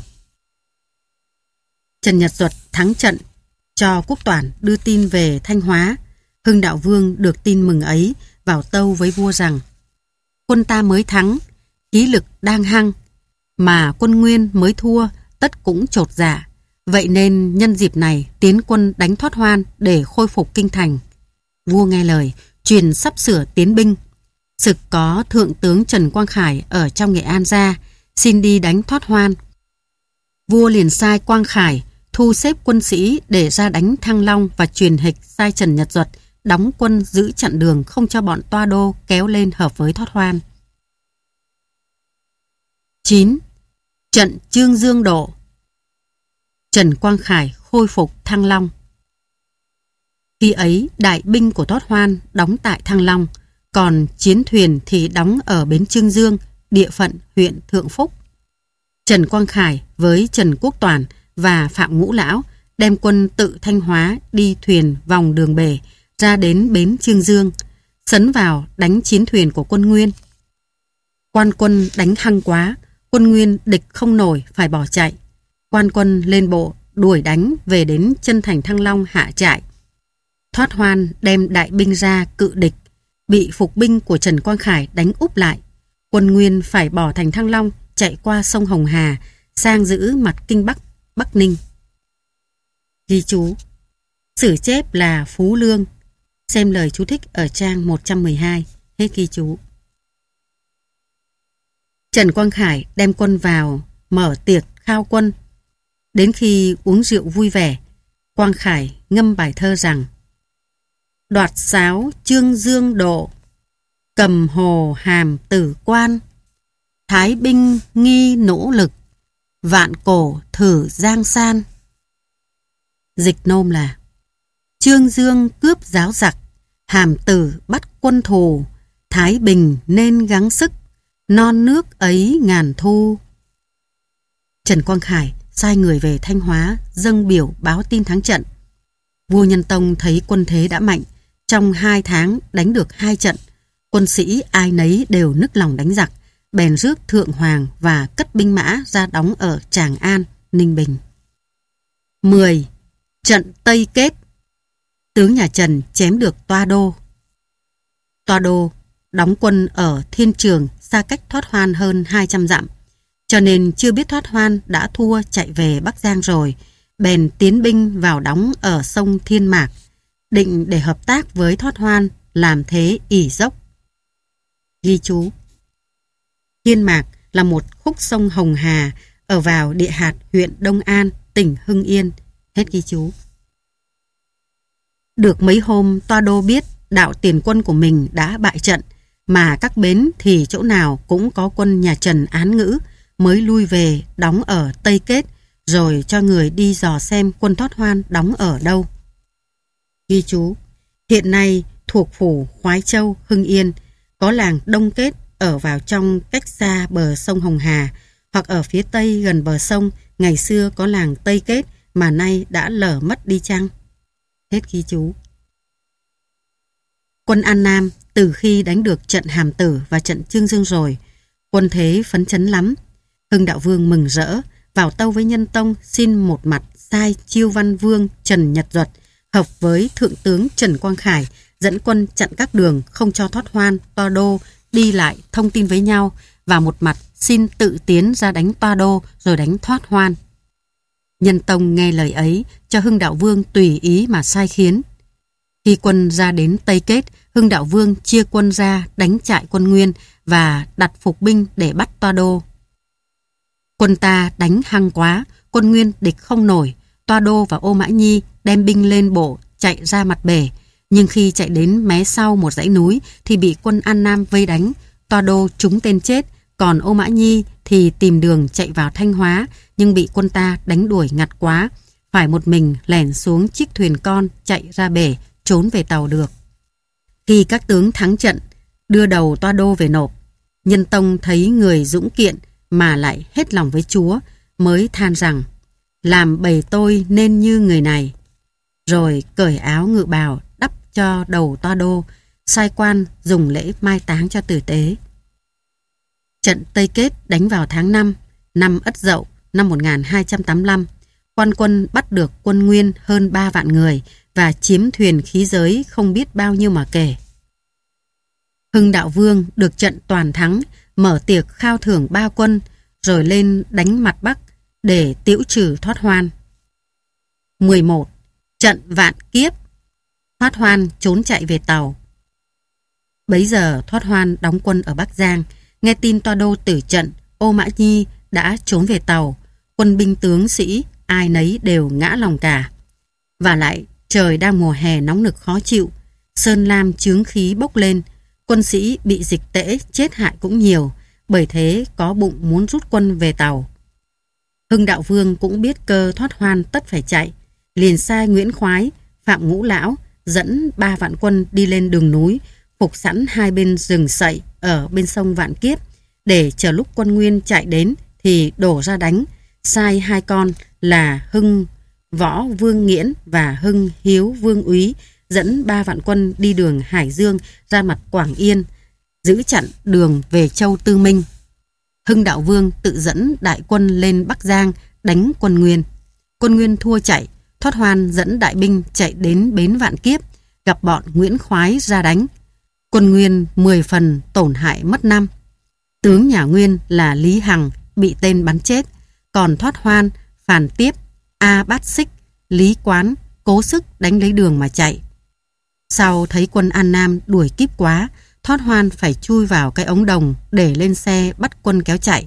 Trần Nhật Duật thắng trận, cho Quốc Toản đưa tin về Thanh Hóa. Hưng Đạo Vương được tin mừng ấy, vào tâu với vua rằng: quân ta mới thắng, khí lực đang hăng, mà quân Nguyên mới thua, tất cũng chột dạ. Vậy nên nhân dịp này tiến quân đánh Thoát Hoan để khôi phục kinh thành. Vua nghe lời, truyền sắp sửa tiến binh. Sực có thượng tướng Trần Quang Khải ở trong Nghệ An ra, xin đi đánh Thoát Hoan. Vua liền sai Quang Khải thu xếp quân sĩ để ra đánh Thăng Long và truyền hịch sai Trần Nhật Duật đóng quân giữ chặn đường không cho bọn Toa Đô kéo lên hợp với Thoát Hoan. chín. Trận Chương Dương Độ. Trần Quang Khải khôi phục Thăng Long. Khi ấy đại binh của Thoát Hoan đóng tại Thăng Long, còn chiến thuyền thì đóng ở bến Chương Dương, địa phận huyện Thượng Phúc. Trần Quang Khải với Trần Quốc Toản và Phạm Ngũ Lão đem quân tự Thanh Hóa đi thuyền vòng đường bể ra đến bến Chương Dương, sấn vào đánh chiến thuyền của quân Nguyên. Quan quân đánh hăng quá, quân Nguyên địch không nổi phải bỏ chạy. Quan quân lên bộ đuổi đánh về đến chân thành Thăng Long hạ trại. Thoát Hoan đem đại binh ra cự địch, bị phục binh của Trần Quang Khải đánh úp lại. Quân Nguyên phải bỏ thành Thăng Long, chạy qua sông Hồng Hà sang giữ mặt kinh Bắc, Bắc Ninh. Ghi chú: sử chép là Phú Lương. Xem lời chú thích ở trang một trăm mười hai. Hết ghi chú. Trần Quang Khải đem quân vào mở tiệc khao quân. Đến khi uống rượu vui vẻ, Quang Khải ngâm bài thơ rằng: đoạt sáo Chương Dương Độ, cầm hồ Hàm Tử Quan, thái binh nghi nỗ lực, vạn cổ thử Giang San. Dịch nôm là: Chương Dương cướp giáo giặc, Hàm Tử bắt quân thù, Thái Bình nên gắng sức, non nước ấy ngàn thu. Trần Quang Khải sai người về Thanh Hóa dâng biểu báo tin thắng trận. Vua Nhân Tông thấy quân thế đã mạnh, trong hai tháng đánh được hai trận, quân sĩ ai nấy đều nức lòng đánh giặc, bèn rước Thượng Hoàng và cất binh mã ra đóng ở Tràng An, Ninh Bình. mười. Trận Tây Kết. Tướng nhà Trần chém được Toa Đô. Toa Đô đóng quân ở Thiên Trường, xa cách Thoát Hoan hơn hai trăm dặm, cho nên chưa biết Thoát Hoan đã thua chạy về Bắc Giang rồi, bèn tiến binh vào đóng ở sông Thiên Mạc, định để hợp tác với Thoát Hoan làm thế ỷ dốc. Ghi chú: Thiên Mạc là một khúc sông Hồng Hà ở vào địa hạt huyện Đông An, tỉnh Hưng Yên. Hết ghi chú. Được mấy hôm, Toa Đô biết đạo tiền quân của mình đã bại trận, mà các bến thì chỗ nào cũng có quân nhà Trần án ngữ, mới lui về đóng ở Tây Kết, rồi cho người đi dò xem quân Thoát Hoan đóng ở đâu. Ghi chú: Hiện nay thuộc phủ Khoái Châu, Hưng Yên, có làng Đông Kết ở vào trong cách xa bờ sông Hồng Hà, hoặc ở phía tây gần bờ sông ngày xưa có làng Tây Kết mà nay đã lở mất đi chăng? Hết ghi chú. Quân An Nam từ khi đánh được trận Hàm Tử và trận Chương Dương rồi, quân thế phấn chấn lắm. Hưng Đạo Vương mừng rỡ, vào tâu với Nhân Tông xin một mặt sai Chiêu Văn Vương Trần Nhật Duật hợp với Thượng tướng Trần Quang Khải dẫn quân chặn các đường, không cho Thoát Hoan, Toa Đô đi lại thông tin với nhau, và một mặt xin tự tiến ra đánh Toa Đô rồi đánh Thoát Hoan. Nhân Tông nghe lời ấy, cho Hưng Đạo Vương tùy ý mà sai khiến. Khi quân ra đến Tây Kết, Hưng Đạo Vương chia quân ra đánh trại quân Nguyên và đặt phục binh để bắt Toa Đô. Quân ta đánh hăng quá, quân Nguyên địch không nổi. Toa Đô và Ô Mã Nhi đem binh lên bộ chạy ra mặt bể, nhưng khi chạy đến mé sau một dãy núi thì bị quân An Nam vây đánh. Toa Đô trúng tên chết, còn Ô Mã Nhi thì tìm đường chạy vào Thanh Hóa, nhưng bị quân ta đánh đuổi ngặt quá, phải một mình lẻn xuống chiếc thuyền con chạy ra bể, trốn về tàu được. Khi các tướng thắng trận, đưa đầu Toa Đô về nộp, Nhân Tông thấy người dũng kiện mà lại hết lòng với Chúa, mới than rằng làm bầy tôi nên như người này. Rồi cởi áo ngự bào đắp cho đầu Toa Đô, sai quan dùng lễ mai táng cho tử tế. Trận Tây Kết đánh vào tháng năm, năm Ất Dậu, năm một nghìn hai trăm tám mươi lăm. Quan quân bắt được quân Nguyên hơn ba vạn người và chiếm thuyền khí giới không biết bao nhiêu mà kể. Hưng Đạo Vương được trận toàn thắng, mở tiệc khao thưởng ba quân, rồi lên đánh mặt Bắc để tiễu trừ Thoát Hoan. mười một. Trận Vạn Kiếp. Thoát Hoan trốn chạy về tàu. Bấy giờ Thoát Hoan đóng quân ở Bắc Giang, nghe tin Toa Đô tử trận, Ô Mã Nhi đã trốn về tàu, quân binh tướng sĩ ai nấy đều ngã lòng cả. Và lại trời đang mùa hè nóng nực khó chịu, sơn lam chướng khí bốc lên, quân sĩ bị dịch tễ chết hại cũng nhiều, bởi thế có bụng muốn rút quân về tàu. Hưng Đạo Vương cũng biết cơ Thoát Hoan tất phải chạy, liền sai Nguyễn Khoái, Phạm Ngũ Lão dẫn ba vạn quân đi lên đường núi, phục sẵn hai bên rừng sậy ở bên sông Vạn Kiếp, để chờ lúc quân Nguyên chạy đến thì đổ ra đánh. Sai hai con là Hưng Võ Vương Nghiễn và Hưng Hiếu Vương Úy dẫn ba vạn quân đi đường Hải Dương ra mặt Quảng Yên, giữ chặn đường về Châu Tư Minh. Hưng Đạo Vương tự dẫn đại quân lên Bắc Giang đánh quân Nguyên. Quân Nguyên thua chạy, Thoát Hoan dẫn đại binh chạy đến bến Vạn Kiếp, gặp bọn Nguyễn Khoái ra đánh. Quân Nguyên mười phần tổn hại mất năm. Tướng nhà Nguyên là Lý Hằng bị tên bắn chết, còn Thoát Hoan, Phàn Tiếp, A Bát Xích, Lý Quán cố sức đánh lấy đường mà chạy. Sau thấy quân An Nam đuổi kíp quá, Thoát Hoan phải chui vào cái ống đồng để lên xe bắt quân kéo chạy.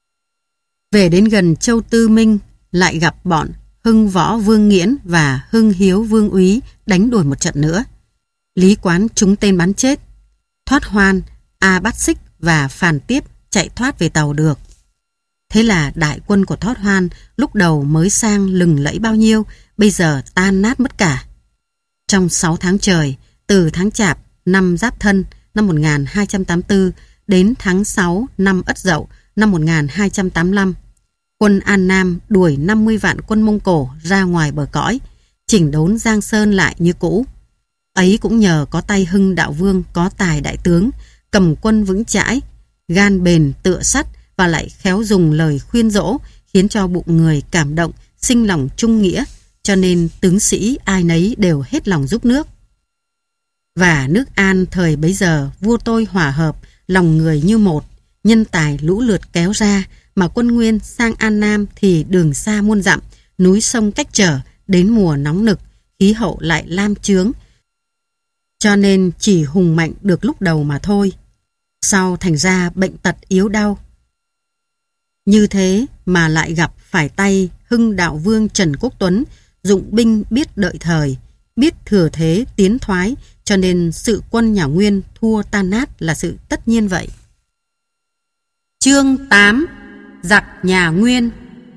Về đến gần Châu Tư Minh, lại gặp bọn Hưng Võ Vương Nghiễn và Hưng Hiếu Vương Úy đánh đuổi một trận nữa. Lý Quán trúng tên bắn chết. Thoát Hoan, A Bát Xích và Phàn Tiếp chạy thoát về tàu được. Thế là đại quân của Thoát Hoan lúc đầu mới sang lừng lẫy bao nhiêu, bây giờ tan nát mất cả. Trong sáu tháng trời, từ tháng Chạp năm Giáp Thân năm một nghìn hai trăm tám mươi tư đến tháng sáu năm Ất Dậu năm một nghìn hai trăm tám mươi lăm, quân An Nam đuổi năm mươi vạn quân Mông Cổ ra ngoài bờ cõi, chỉnh đốn Giang Sơn lại như cũ. Ấy cũng nhờ có tay Hưng Đạo Vương có tài đại tướng, cầm quân vững chãi, gan bền tựa sắt và lại khéo dùng lời khuyên dỗ, khiến cho bụng người cảm động, sinh lòng trung nghĩa, cho nên tướng sĩ ai nấy đều hết lòng giúp nước. Và nước An thời bấy giờ vua tôi hòa hợp, lòng người như một, nhân tài lũ lượt kéo ra, mà quân Nguyên sang An Nam thì đường xa muôn dặm, núi sông cách trở, đến mùa nóng nực, khí hậu lại lam chướng, cho nên chỉ hùng mạnh được lúc đầu mà thôi. Sau thành ra bệnh tật yếu đau. Như thế mà lại gặp phải tay Hưng Đạo Vương Trần Quốc Tuấn, dụng binh biết đợi thời, biết thừa thế tiến thoái, cho nên sự quân nhà Nguyên thua tan nát là sự tất nhiên vậy. Chương tám. Giặc nhà Nguyên.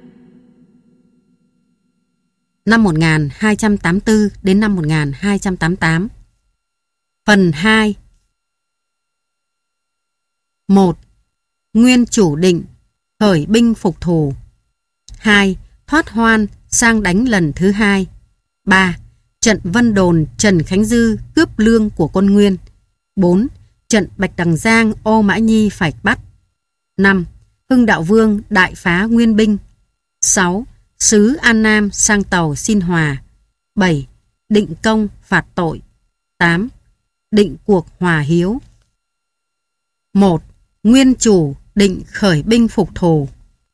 Năm một nghìn hai trăm tám mươi tư đến năm một nghìn hai trăm tám mươi tám. Phần hai. một. Nguyên chủ định khởi binh phục thù. hai. Thoát hoan sang đánh lần thứ hai. ba. Trận Vân Đồn Trần Khánh Dư cướp lương của quân Nguyên. bốn. Trận Bạch Đằng Giang Ô Mã Nhi phải bắt. năm. Hưng Đạo Vương đại phá Nguyên binh. sáu. Sứ An Nam sang tàu xin hòa. bảy. Định công phạt tội. tám. Định cuộc hòa hiếu. một. Nguyên chủ định khởi binh phục thù.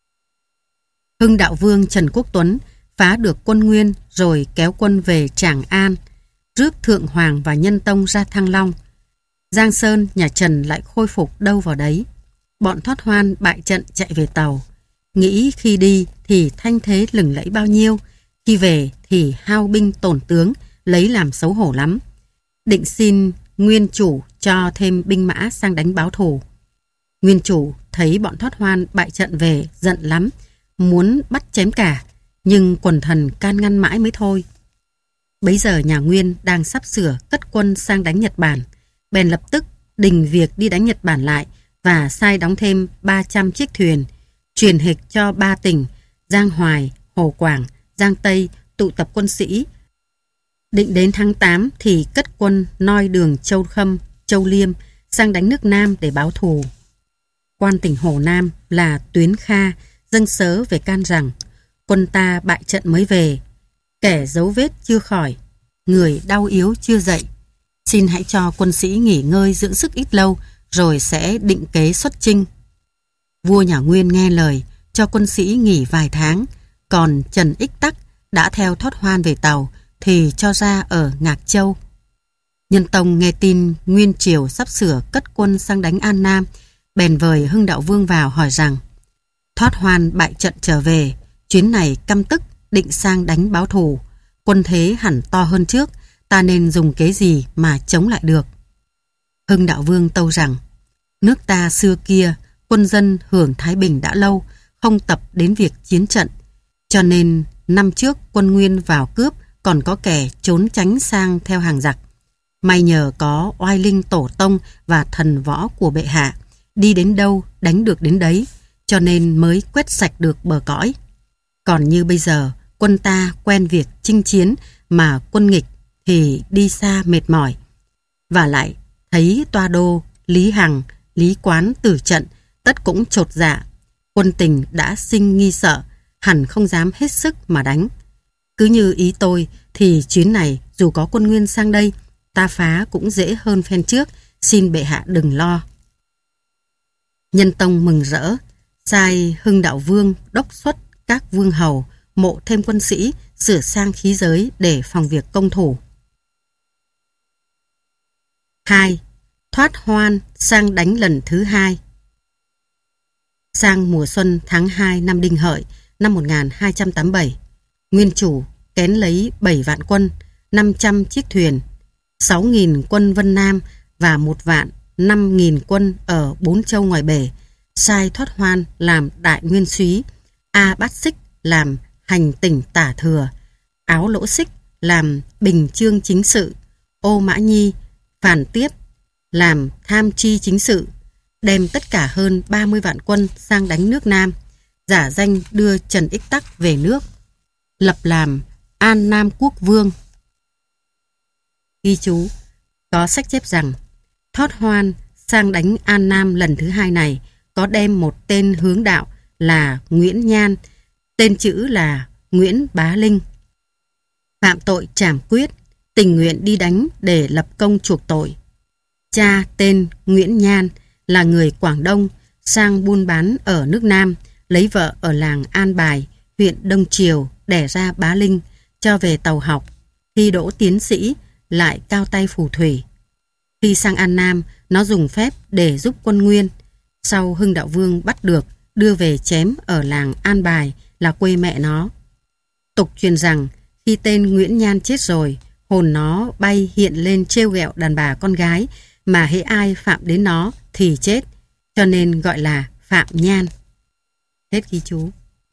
Hưng Đạo Vương Trần Quốc Tuấn phá được quân Nguyên rồi kéo quân về Tràng An, rước Thượng Hoàng và Nhân Tông ra Thăng Long. Giang Sơn nhà Trần lại khôi phục đâu vào đấy. Bọn Thoát Hoan bại trận chạy về tàu. Nghĩ khi đi thì thanh thế lừng lẫy bao nhiêu, khi về thì hao binh tổn tướng, lấy làm xấu hổ lắm. Định xin Nguyên chủ cho thêm binh mã sang đánh báo thù. Nguyên chủ thấy bọn Thoát Hoan bại trận về giận lắm, muốn bắt chém cả, nhưng quần thần can ngăn mãi mới thôi. Bấy giờ nhà Nguyên đang sắp sửa cất quân sang đánh Nhật Bản, bèn lập tức đình việc đi đánh Nhật Bản lại và sai đóng thêm ba trăm chiếc thuyền, truyền hịch cho ba tỉnh Giang Hoài, Hồ Quảng, Giang Tây tụ tập quân sĩ. Định đến tháng tám thì cất quân noi đường Châu Khâm, Châu Liêm sang đánh nước Nam để báo thù. Quan tỉnh Hồ Nam là Tuyến Kha dâng sớ về can rằng quân ta bại trận mới về, kẻ dấu vết chưa khỏi, người đau yếu chưa dậy. Xin hãy cho quân sĩ nghỉ ngơi dưỡng sức ít lâu rồi sẽ định kế xuất chinh. Vua nhà Nguyên nghe lời cho quân sĩ nghỉ vài tháng, còn Trần Ích Tắc đã theo Thoát Hoan về tàu thì cho ra ở Ngạc Châu. Nhân Tông nghe tin Nguyên triều sắp sửa cất quân sang đánh An Nam, bèn vời Hưng Đạo Vương vào hỏi rằng Thoát Hoan bại trận trở về, chuyến này căm tức định sang đánh báo thù, quân thế hẳn to hơn trước, ta nên dùng kế gì mà chống lại được. Hưng Đạo Vương tâu rằng nước ta xưa kia quân dân hưởng thái bình đã lâu, không tập đến việc chiến trận, cho nên năm trước quân Nguyên vào cướp còn có kẻ trốn tránh sang theo hàng giặc. May nhờ có oai linh tổ tông và thần võ của bệ hạ, đi đến đâu đánh được đến đấy, cho nên mới quét sạch được bờ cõi. Còn như bây giờ quân ta quen việc chinh chiến mà quân nghịch thì đi xa mệt mỏi. Và lại thấy Toa Đô, Lý Hằng, Lý Quán tử trận, tất cũng chột dạ. Quân tình đã sinh nghi sợ, hẳn không dám hết sức mà đánh. Cứ như ý tôi thì chuyến này dù có quân Nguyên sang đây, ta phá cũng dễ hơn phen trước, xin bệ hạ đừng lo. Nhân Tông mừng rỡ, sai Hưng Đạo Vương đốc xuất các vương hầu, mộ thêm quân sĩ, sửa sang khí giới để phòng việc công thủ. hai. Thoát Hoan sang đánh lần thứ hai. Sang mùa xuân tháng hai năm Đinh Hợi năm một nghìn hai trăm tám mươi bảy, Nguyên chủ kén lấy bảy vạn quân, năm trăm chiếc thuyền, sáu nghìn quân Vân Nam và một vạn năm nghìn quân ở bốn châu ngoài bể, sai Thoát Hoan làm đại nguyên soái, A Bát Xích làm hành tỉnh tả thừa, Áo Lỗ Xích làm bình chương chính sự, Ô Mã Nhi, Phàn Tiếp làm tham tri chính sự, đem tất cả hơn ba mươi vạn quân sang đánh nước Nam, giả danh đưa Trần Ích Tắc về nước, lập làm An Nam Quốc Vương. Ghi chú, có sách chép rằng Thoát Hoan sang đánh An Nam lần thứ hai này có đem một tên hướng đạo là Nguyễn Nhan, tên chữ là Nguyễn Bá Linh. Phạm tội trảm quyết, tình nguyện đi đánh để lập công chuộc tội. Cha tên Nguyễn Nhan là người Quảng Đông, sang buôn bán ở nước Nam, lấy vợ ở làng An Bài, huyện Đông Triều, đẻ ra Bá Linh, cho về Tàu học. Khi đỗ tiến sĩ, lại cao tay phù thủy. Khi sang An Nam, nó dùng phép để giúp quân Nguyên. Sau Hưng Đạo Vương bắt được, đưa về chém ở làng An Bài là quê mẹ nó. Tục truyền rằng, khi tên Nguyễn Nhan chết rồi, hồn nó bay hiện lên trêu ghẹo đàn bà con gái, mà hễ ai phạm đến nó thì chết, cho nên gọi là Phạm Nhan. Hết ghi chú.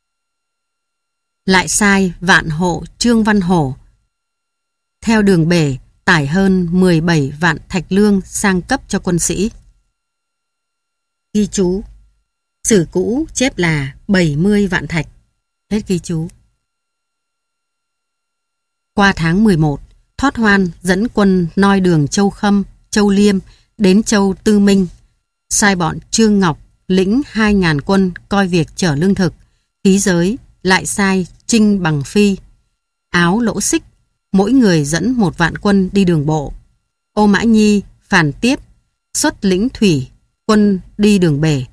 Lại sai Vạn Hộ Trương Văn Hổ theo đường bể tải hơn mười bảy vạn thạch lương sang cấp cho quân sĩ. Ghi chú. Sử cũ chép là bảy mươi vạn thạch. Hết ghi chú. Qua tháng mười một, Thoát Hoan dẫn quân noi đường Châu Khâm, Châu Liêm đến Châu Tư Minh, sai bọn Trương Ngọc lĩnh hai ngàn quân coi việc chở lương thực, khí giới, lại sai Trinh Bằng Phi, Áo Lỗ Xích, mỗi người dẫn một vạn quân đi đường bộ. Ô Mã Nhi, Phàn Tiếp, xuất lĩnh thủy, quân đi đường bể,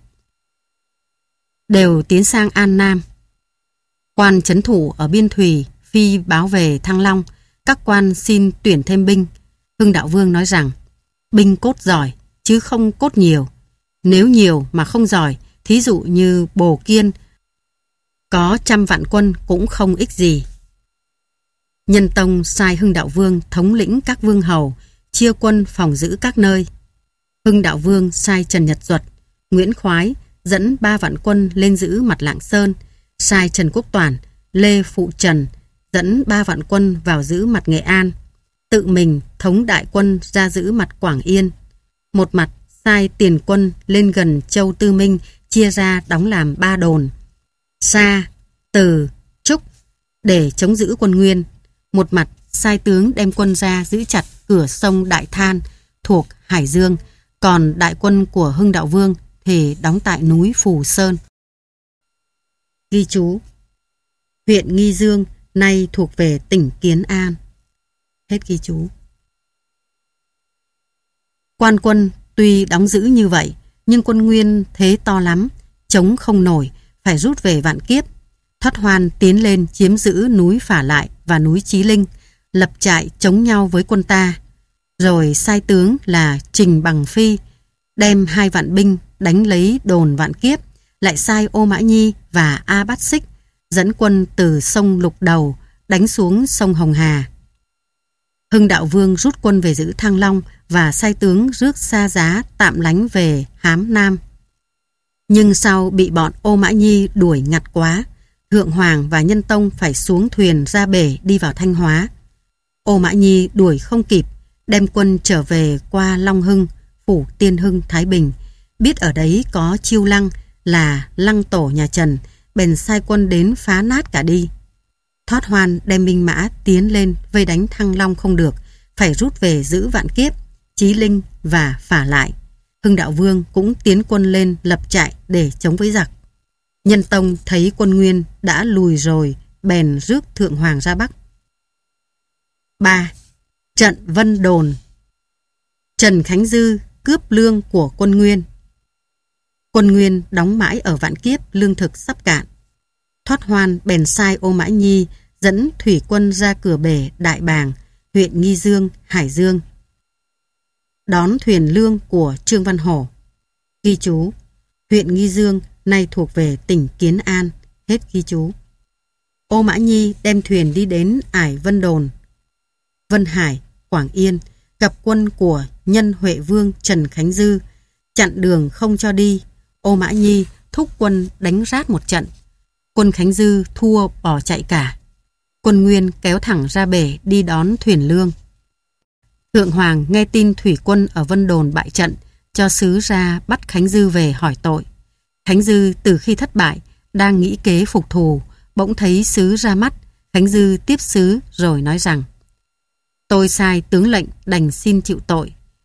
đều tiến sang An Nam. Quan trấn thủ ở biên thủy phi báo về Thăng Long, các quan xin tuyển thêm binh. Hưng Đạo Vương nói rằng, binh cốt giỏi, chứ không cốt nhiều. Nếu nhiều mà không giỏi, thí dụ như Bồ Kiên, có trăm vạn quân cũng không ích gì. Nhân Tông sai Hưng Đạo Vương thống lĩnh các vương hầu, chia quân phòng giữ các nơi. Hưng Đạo Vương sai Trần Nhật Duật, Nguyễn Khoái dẫn ba vạn quân lên giữ mặt Lạng Sơn, sai Trần Quốc Toản, Lê Phụ Trần dẫn ba vạn quân vào giữ mặt Nghệ An, tự mình thống đại quân ra giữ mặt Quảng Yên. Một mặt sai tiền quân lên gần Châu Tư Minh, chia ra đóng làm ba đồn, Sa, Từ, Trúc để chống giữ quân Nguyên. Một mặt sai tướng đem quân ra giữ chặt cửa sông Đại Than thuộc Hải Dương, còn đại quân của Hưng Đạo Vương thì đóng tại núi Phù Sơn. Ghi chú. Huyện Nghi Dương nay thuộc về tỉnh Kiến An. Hết ghi chú. Quan quân tuy đóng giữ như vậy, nhưng quân Nguyên thế to lắm, chống không nổi, phải rút về Vạn Kiếp. Thoát Hoan tiến lên chiếm giữ núi Phả Lại và núi Chí Linh, lập trại chống nhau với quân ta. Rồi sai tướng là Trình Bằng Phi đem hai vạn binh đánh lấy đồn Vạn Kiếp, lại sai Ô Mã Nhi và A Bát Xích dẫn quân từ sông Lục Đầu đánh xuống sông Hồng Hà. Hưng Đạo Vương rút quân về giữ Thăng Long và sai tướng rước Sa Giá tạm lánh về Hám Nam. Nhưng sau bị bọn Ô Mã Nhi đuổi ngặt quá, Thượng Hoàng và Nhân Tông phải xuống thuyền ra bể đi vào Thanh Hóa. Ô Mã Nhi đuổi không kịp, đem quân trở về qua Long Hưng, phủ Tiên Hưng, Thái Bình. Biết ở đấy có Chiêu Lăng là lăng tổ nhà Trần, bèn sai quân đến phá nát cả đi. Thoát Hoan đem binh mã tiến lên vây đánh Thăng Long không được, phải rút về giữ Vạn Kiếp, Chí Linh và Phả Lại. Hưng Đạo Vương cũng tiến quân lên lập trại để chống với giặc. Nhân Tông thấy quân Nguyên đã lùi rồi, bèn rước Thượng Hoàng ra Bắc. ba. Trận Vân Đồn. Trần Khánh Dư cướp lương của quân Nguyên. Quân Nguyên đóng mãi ở Vạn Kiếp, lương thực sắp cạn. Thoát Hoan bèn sai Ô Mã Nhi dẫn thủy quân ra cửa bể Đại Bàng, huyện Nghi Dương, Hải Dương, đón thuyền lương của Trương Văn Hổ. Ghi chú. Huyện Nghi Dương nay thuộc về tỉnh Kiến An. Hết ghi chú. Ô Mã Nhi đem thuyền đi đến ải Vân Đồn, Vân Hải, Quảng Yên, gặp quân của Nhân Huệ Vương Trần Khánh Dư, chặn đường không cho đi. Ô Mã Nhi thúc quân đánh rát một trận. Quân Khánh Dư thua bỏ chạy cả. Quân Nguyên kéo thẳng ra bể đi đón thuyền lương. Thượng Hoàng nghe tin thủy quân ở Vân Đồn bại trận, cho sứ ra bắt Khánh Dư về hỏi tội. Khánh Dư từ khi thất bại, đang nghĩ kế phục thù, bỗng thấy sứ ra mắt. Khánh Dư tiếp sứ rồi nói rằng: Tôi sai tướng lệnh đành xin chịu tội.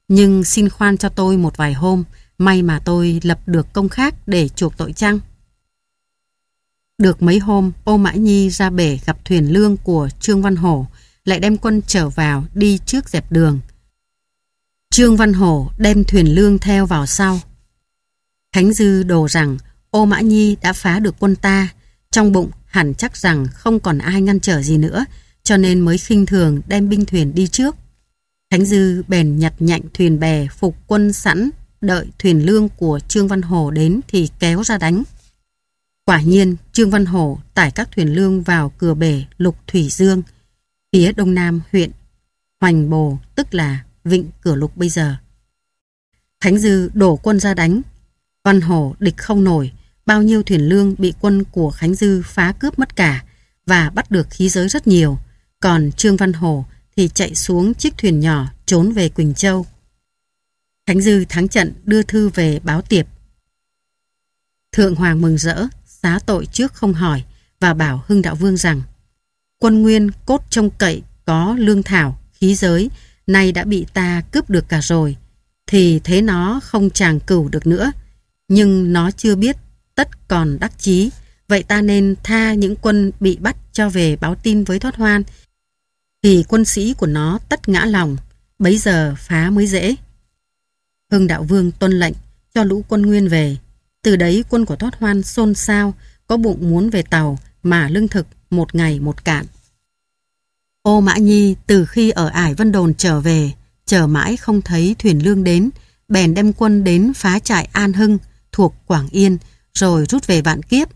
Nhưng xin khoan cho tôi một vài hôm, may mà tôi lập được công khác để chuộc tội chăng? Được mấy hôm, Ô Mã Nhi ra bể gặp thuyền lương của Trương Văn Hổ, lại đem quân trở vào đi trước dẹp đường. Trương Văn Hổ đem thuyền lương theo vào sau. Khánh Dư đồ rằng Ô Mã Nhi đã phá được quân ta, trong bụng hẳn chắc rằng không còn ai ngăn trở gì nữa, cho nên mới khinh thường đem binh thuyền đi trước. Khánh Dư bèn nhặt nhạnh thuyền bè phục quân sẵn, đợi thuyền lương của Trương Văn Hổ đến thì kéo ra đánh. Quả nhiên Trương Văn Hổ tải các thuyền lương vào cửa bể Lục Thủy Dương, phía đông nam huyện Hoành Bồ, tức là Vịnh Cửa Lục bây giờ. Khánh Dư đổ quân ra đánh. Văn Hổ địch không nổi, bao nhiêu thuyền lương bị quân của Khánh Dư phá cướp mất cả và bắt được khí giới rất nhiều. Còn Trương Văn Hổ thì chạy xuống chiếc thuyền nhỏ trốn về Quỳnh Châu. Khánh Dư thắng trận đưa thư về báo tiệp. Thượng Hoàng mừng rỡ, xá tội trước không hỏi và bảo Hưng Đạo Vương rằng quân Nguyên cốt trông cậy có lương thảo, khí giới, nay đã bị ta cướp được cả rồi, thì thế nó không tràng cửu được nữa. Nhưng nó chưa biết tất còn đắc chí, vậy ta nên tha những quân bị bắt cho về báo tin với Thoát Hoan, thì quân sĩ của nó tất ngã lòng, bấy giờ phá mới dễ. Hưng Đạo Vương tuân lệnh cho lũ quân Nguyên về. Từ đấy quân của Thoát Hoan xôn xao, có bụng muốn về tàu mà lương thực một ngày một cạn. Ô Mã Nhi từ khi ở ải Vân Đồn trở về, chờ mãi không thấy thuyền lương đến, bèn đem quân đến phá trại An Hưng thuộc Quảng Yên, rồi rút về Vạn Kiếp.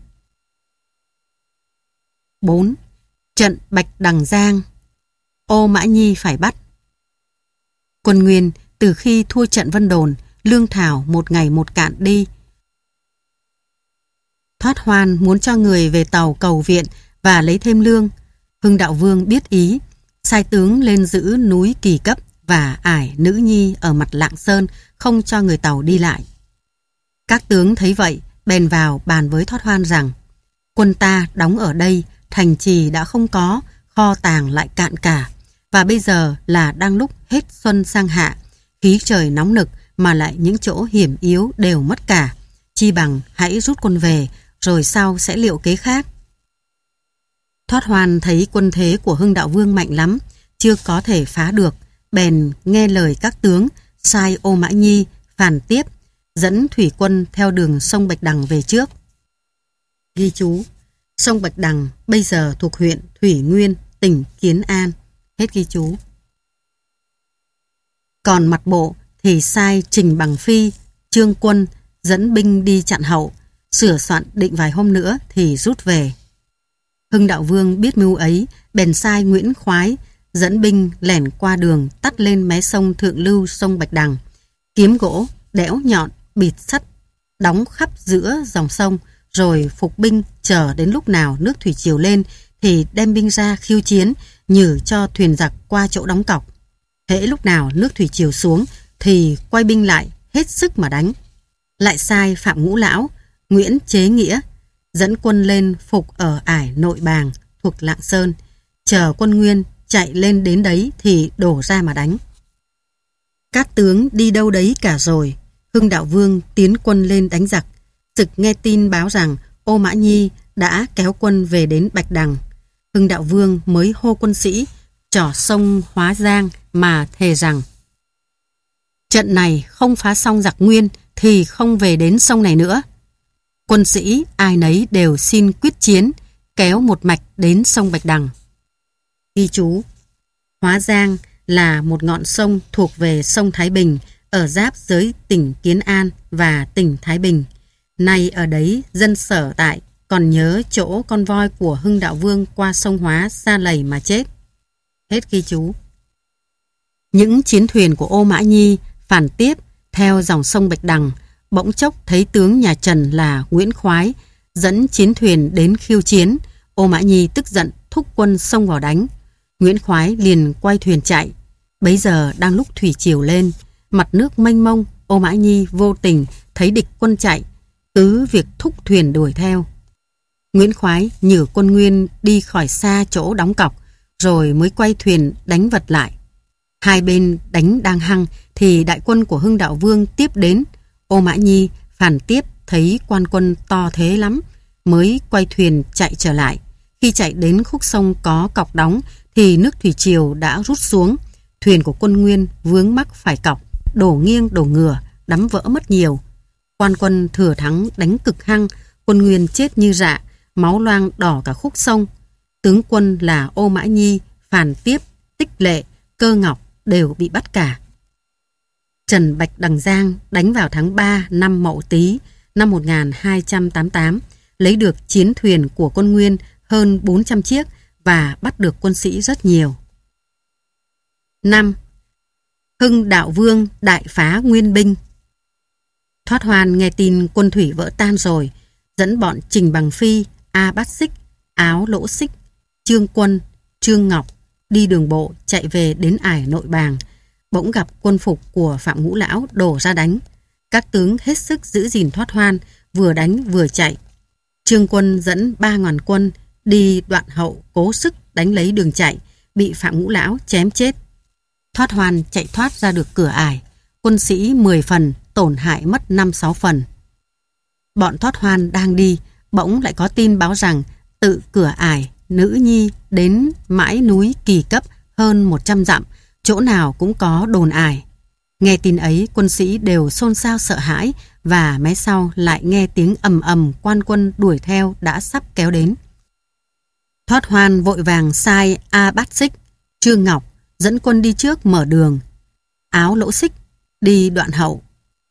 bốn. Trận Bạch Đằng Giang. Ô Mã Nhi phải bắt. Quân Nguyên từ khi thua trận Vân Đồn, lương thảo một ngày một cạn đi. Thoát Hoan muốn cho người về tàu cầu viện và lấy thêm lương. Hưng Đạo Vương biết ý, sai tướng lên giữ núi Kỳ Cấp và ải Nữ Nhi ở mặt Lạng Sơn, không cho người tàu đi lại. Các tướng thấy vậy, bèn vào bàn với Thoát Hoan rằng quân ta đóng ở đây, thành trì đã không có, kho tàng lại cạn cả, và bây giờ là đang lúc hết xuân sang hạ, khí trời nóng nực mà lại những chỗ hiểm yếu đều mất cả. Chi bằng hãy rút quân về, rồi sau sẽ liệu kế khác. Thoát Hoan thấy quân thế của Hưng Đạo Vương mạnh lắm, chưa có thể phá được, bèn nghe lời các tướng, sai Ô Mã Nhi, Phàn Tiếp, dẫn thủy quân theo đường sông Bạch Đằng về trước. Ghi chú, sông Bạch Đằng bây giờ thuộc huyện Thủy Nguyên, tỉnh Kiến An. Hết ghi chú. Còn mặt bộ thì sai Trình Bằng Phi, Trương Quân dẫn binh đi chặn hậu, sửa soạn định vài hôm nữa thì rút về. Hưng Đạo Vương biết mưu ấy, bèn sai Nguyễn Khoái dẫn binh lẻn qua đường tắt lên mé sông thượng lưu sông Bạch Đằng, kiếm gỗ, đẽo nhọn, bịt sắt, đóng khắp giữa dòng sông, rồi phục binh chờ đến lúc nào nước thủy triều lên thì đem binh ra khiêu chiến, nhử cho thuyền giặc qua chỗ đóng cọc. Hễ lúc nào nước thủy triều xuống thì quay binh lại hết sức mà đánh. Lại sai Phạm Ngũ Lão, Nguyễn Chế Nghĩa dẫn quân lên phục ở ải Nội Bàng thuộc Lạng Sơn, chờ quân Nguyên chạy lên đến đấy thì đổ ra mà đánh. Các tướng đi đâu đấy cả rồi, Hưng Đạo Vương tiến quân lên đánh giặc. Sực nghe tin báo rằng Ô Mã Nhi đã kéo quân về đến Bạch Đằng. Hưng Đạo Vương mới hô quân sĩ trỏ sông Hóa Giang mà thề rằng trận này không phá xong giặc Nguyên thì không về đến sông này nữa. Quân sĩ ai nấy đều xin quyết chiến, kéo một mạch đến sông Bạch Đằng. Ghi chú, Hóa Giang là một ngọn sông thuộc về sông Thái Bình, ở giáp giới tỉnh Kiến An và tỉnh Thái Bình. Nay ở đấy dân sở tại còn nhớ chỗ con voi của Hưng Đạo Vương qua sông Hóa sa lầy mà chết. Hết ghi chú. Những chiến thuyền của Ô Mã Nhi, Phàn Tiếp theo dòng sông Bạch Đằng, bỗng chốc thấy tướng nhà Trần là Nguyễn Khoái dẫn chiến thuyền đến khiêu chiến. Ô Mã Nhi tức giận thúc quân xông vào đánh. Nguyễn Khoái liền quay thuyền chạy. Bấy giờ đang lúc thủy triều lên, mặt nước mênh mông. Ô Mã Nhi vô tình thấy địch quân chạy, cứ việc thúc thuyền đuổi theo. Nguyễn Khoái nhử quân Nguyên đi khỏi xa chỗ đóng cọc, rồi mới quay thuyền đánh vật lại. Hai bên đánh đang hăng thì đại quân của Hưng Đạo Vương tiếp đến. Ô Mã Nhi, Phàn Tiếp thấy quan quân to thế lắm, mới quay thuyền chạy trở lại. Khi chạy đến khúc sông có cọc đóng thì nước thủy triều đã rút xuống. Thuyền của quân Nguyên vướng mắc phải cọc, đổ nghiêng đổ ngửa, đắm vỡ mất nhiều. Quan quân thừa thắng đánh cực hăng, quân Nguyên chết như rạ, máu loang đỏ cả khúc sông. Tướng quân là Ô Mã Nhi, Phàn Tiếp, Tích Lệ, Cơ Ngọc đều bị bắt cả. Trần Bạch Đằng Giang đánh vào tháng ba năm Mậu Tý năm một nghìn hai trăm tám mươi tám, lấy được chiến thuyền của quân Nguyên hơn bốn trăm chiếc và bắt được quân sĩ rất nhiều. năm. Hưng Đạo Vương đại phá Nguyên binh. Thoát Hoan nghe tin quân thủy vỡ tan rồi, dẫn bọn Trình Bằng Phi, A Bát Xích, Áo Lỗ Xích, Trương Quân, Trương Ngọc đi đường bộ chạy về đến ải Nội Bàng. Bỗng gặp quân phục của Phạm Ngũ Lão đổ ra đánh. Các tướng hết sức giữ gìn Thoát Hoan, vừa đánh vừa chạy. Trương Quân dẫn ba ngàn quân đi đoạn hậu cố sức đánh lấy đường chạy, bị Phạm Ngũ Lão chém chết. Thoát Hoan chạy thoát ra được cửa ải, quân sĩ mười phần, tổn hại mất năm sáu phần. Bọn Thoát Hoan đang đi, bỗng lại có tin báo rằng tự cửa ải, Nữ Nhi đến mãi núi Kỳ Cấp hơn một trăm dặm, chỗ nào cũng có đồn ải. Nghe tin ấy, quân sĩ đều xôn xao sợ hãi, và mé sau lại nghe tiếng ầm ầm quan quân đuổi theo đã sắp kéo đến. Thoát Hoan vội vàng sai A Bát Xích, Trương Ngọc dẫn quân đi trước mở đường, Áo Lỗ Xích đi đoạn hậu.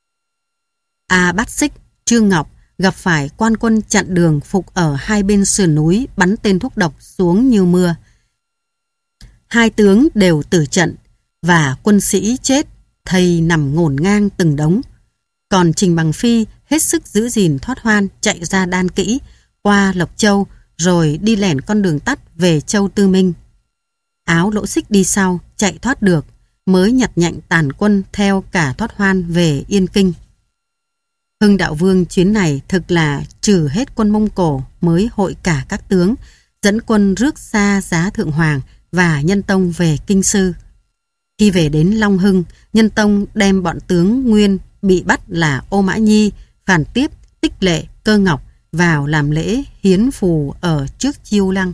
A Bát Xích, Trương Ngọc gặp phải quan quân chặn đường phục ở hai bên sườn núi, bắn tên thuốc độc xuống như mưa. Hai tướng đều tử trận và quân sĩ chết, thây nằm ngổn ngang từng đống. Còn Trình Bằng Phi hết sức giữ gìn Thoát Hoan chạy ra Đan Kỹ, qua Lộc Châu, rồi đi lẻn con đường tắt về Châu Tư Minh. Áo Lỗ Xích đi sau, chạy thoát được, mới nhặt nhạnh tàn quân theo cả Thoát Hoan về Yên Kinh. Hưng Đạo Vương chuyến này thực là trừ hết quân Mông Cổ mới hội cả các tướng, dẫn quân rước xa Giá Thượng Hoàng và Nhân Tông về Kinh Sư. Khi về đến Long Hưng, Nhân Tông đem bọn tướng Nguyên bị bắt là Ô Mã Nhi, Phàn Tiếp, Tích Lệ, Cơ Ngọc vào làm lễ hiến phù ở trước Chiêu Lăng.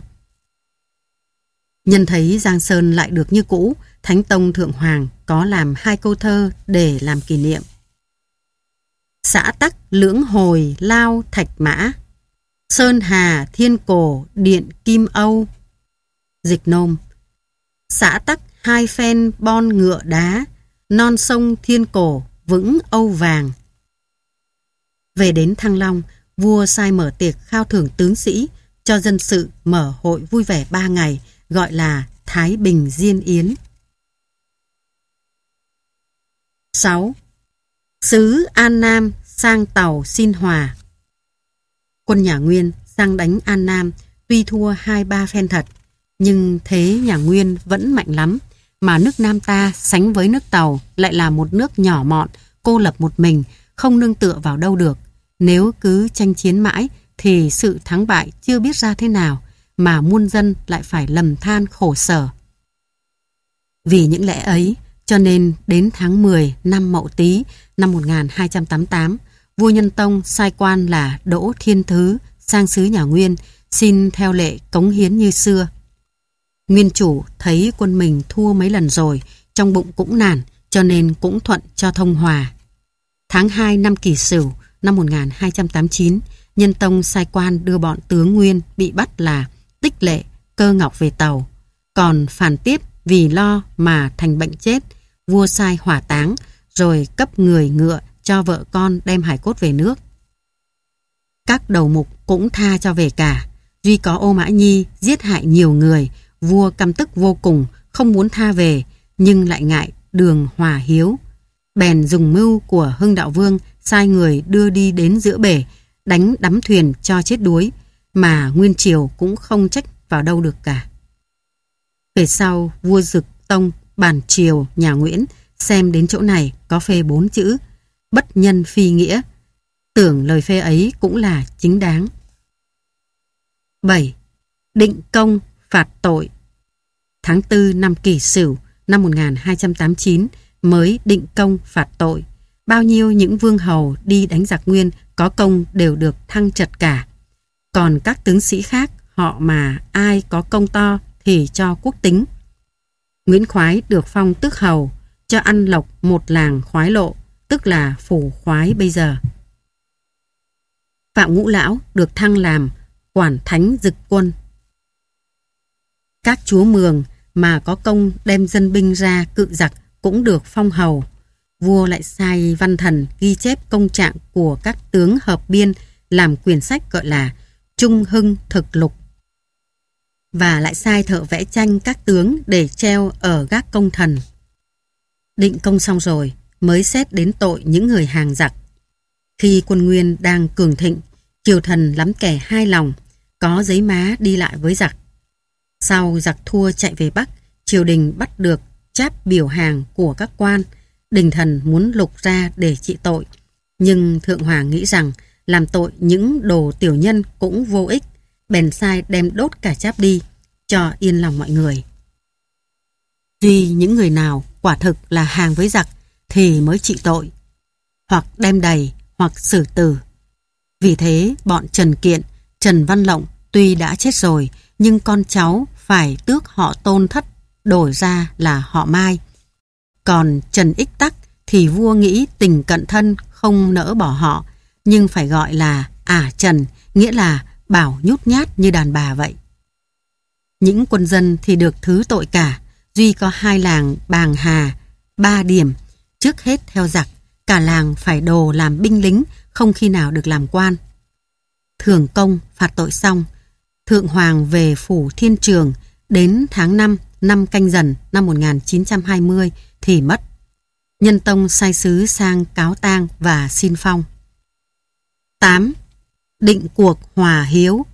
Nhân thấy Giang Sơn lại được như cũ, Thánh Tông Thượng Hoàng có làm hai câu thơ để làm kỷ niệm. Xã tắc lưỡng hồi lao thạch mã, Sơn hà thiên cổ điện kim âu. Dịch nôm: xã tắc hai phen bon ngựa đá, Non sông thiên cổ vững âu vàng. Về đến Thăng Long, vua sai mở tiệc khao thưởng tướng sĩ, cho dân sự mở hội vui vẻ ba ngày, gọi là Thái Bình Diên Yến. sáu. Sứ An Nam sang Tàu xin hòa. Quân nhà Nguyên sang đánh An Nam tuy thua hai ba phen thật, nhưng thế nhà Nguyên vẫn mạnh lắm, mà nước Nam ta sánh với nước Tàu lại là một nước nhỏ mọn, cô lập một mình, không nương tựa vào đâu được. Nếu cứ tranh chiến mãi thì sự thắng bại chưa biết ra thế nào, mà muôn dân lại phải lầm than khổ sở. Vì những lẽ ấy, cho nên đến tháng mười năm Mậu Tý năm một nghìn hai trăm tám mươi tám, vua Nhân Tông sai quan là Đỗ Thiên Thứ sang xứ nhà Nguyên, xin theo lệ cống hiến như xưa. Nguyên chủ thấy quân mình thua mấy lần rồi, trong bụng cũng nản, cho nên cũng thuận cho thông hòa. Tháng hai năm Kỷ Sửu năm một nghìn hai trăm tám mươi chín, Nhân Tông sai quan đưa bọn tướng Nguyên bị bắt là Tích Lệ, Cơ Ngọc về Tàu. Còn Phàn Tiếp vì lo mà thành bệnh chết, vua sai hỏa táng, rồi cấp người ngựa cho vợ con đem hài cốt về nước. Các đầu mục cũng tha cho về cả, duy có Ô Mã Nhi giết hại nhiều người, vua căm tức vô cùng, không muốn tha về, nhưng lại ngại đường hòa hiếu. Bèn dùng mưu của Hưng Đạo Vương sai người đưa đi đến giữa bể, đánh đắm thuyền cho chết đuối, mà Nguyên Triều cũng không trách vào đâu được cả. Về sau, vua Dực Tông bản triều nhà Nguyễn xem đến chỗ này có phê bốn chữ: bất nhân phi nghĩa. Tưởng lời phê ấy cũng là chính đáng. bảy. Định công phạt tội. Tháng tư năm Kỷ Sửu năm một nghìn hai trăm tám mươi chín mới định công phạt tội. Bao nhiêu những vương hầu đi đánh giặc Nguyên có công đều được thăng trật cả. Còn các tướng sĩ khác, họ mà ai có công to thì cho quốc tính. Nguyễn Khoái được phong tước hầu, cho ăn lộc một làng khoái lộ, tức là phủ khoái bây giờ. Phạm Ngũ Lão được thăng làm quản thánh dực quân. Các chúa Mường mà có công đem dân binh ra cự giặc cũng được phong hầu. Vua lại sai văn thần ghi chép công trạng của các tướng hợp biên làm quyển sách gọi là Trung Hưng Thực Lục. Và lại sai thợ vẽ tranh các tướng để treo ở gác công thần. Định công xong rồi mới xét đến tội những người hàng giặc. Khi quân Nguyên đang cường thịnh, triều thần lắm kẻ hai lòng, có giấy má đi lại với giặc. Sau giặc thua chạy về Bắc, triều đình bắt được cháp biểu hàng của các quan, đình thần muốn lục ra để trị tội. Nhưng Thượng Hoàng nghĩ rằng làm tội những đồ tiểu nhân cũng vô ích, bèn sai đem đốt cả cháp đi, cho yên lòng mọi người. Duy những người nào quả thực là hàng với giặc thì mới trị tội, hoặc đem đầy hoặc xử tử. Vì thế bọn Trần Kiện, Trần Văn Lộng tuy đã chết rồi, nhưng con cháu phải tước họ Tôn Thất đổi ra là họ Mai. Còn Trần Ích Tắc thì vua nghĩ tình cận thân không nỡ bỏ họ, nhưng phải gọi là ả Trần, nghĩa là bảo nhút nhát như đàn bà vậy. Những quân dân thì được thứ tội cả, duy có hai làng Bàng Hà, Ba Điểm, trước hết theo giặc, cả làng phải đồ làm binh lính, không khi nào được làm quan. Thường công phạt tội xong, Thượng Hoàng về phủ Thiên Trường, đến tháng năm năm Canh Dần năm một nghìn chín trăm hai mươi thì mất. Nhân Tông sai sứ sang cáo tang và xin phong. tám. Định cuộc hòa hiếu.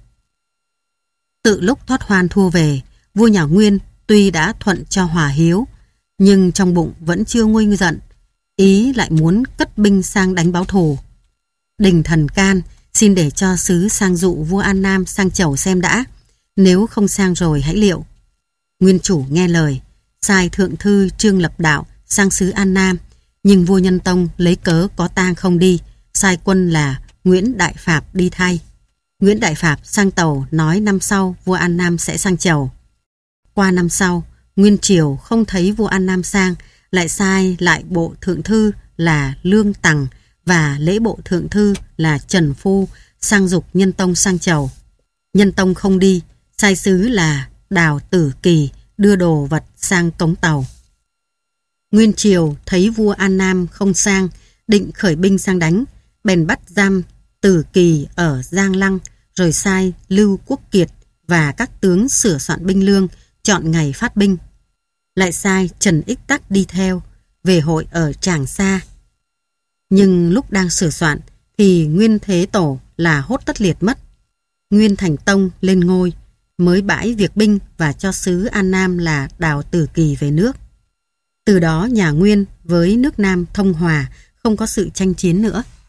Tự lúc Thoát Hoan thua về, vua nhà Nguyên tuy đã thuận cho hòa hiếu, nhưng trong bụng vẫn chưa nguôi giận, ý lại muốn cất binh sang đánh báo thù. Đình thần can xin để cho sứ sang dụ vua An Nam sang chầu xem đã, nếu không sang rồi hãy liệu. Nguyên chủ nghe lời, sai thượng thư Trương Lập Đạo sang sứ An Nam, nhưng vua Nhân Tông lấy cớ có tang không đi, sai quân là Nguyễn Đại Phạp đi thay. Nguyễn Đại Phạp sang tàu nói năm sau vua An Nam sẽ sang chầu. Qua năm sau, Nguyên Triều không thấy vua An Nam sang, lại sai lại bộ thượng thư là Lương Tằng và lễ bộ thượng thư là Trần Phu sang dục Nhân Tông sang chầu. Nhân Tông không đi, sai sứ là Đào Tử Kỳ đưa đồ vật sang cống tàu. Nguyên Triều thấy vua An Nam không sang, định khởi binh sang đánh, bèn bắt giam Tử Kỳ ở Giang Lăng, rồi sai Lưu Quốc Kiệt và các tướng sửa soạn binh lương, chọn ngày phát binh. Lại sai Trần Ích Tắc đi theo, về hội ở Tràng Sa. Nhưng lúc đang sửa soạn thì Nguyên Thế Tổ là Hốt Tất Liệt mất. Nguyên Thành Tông lên ngôi, mới bãi việc binh và cho sứ An Nam là Đào Tử Kỳ về nước. Từ đó nhà Nguyên với nước Nam thông hòa, không có sự tranh chiến nữa.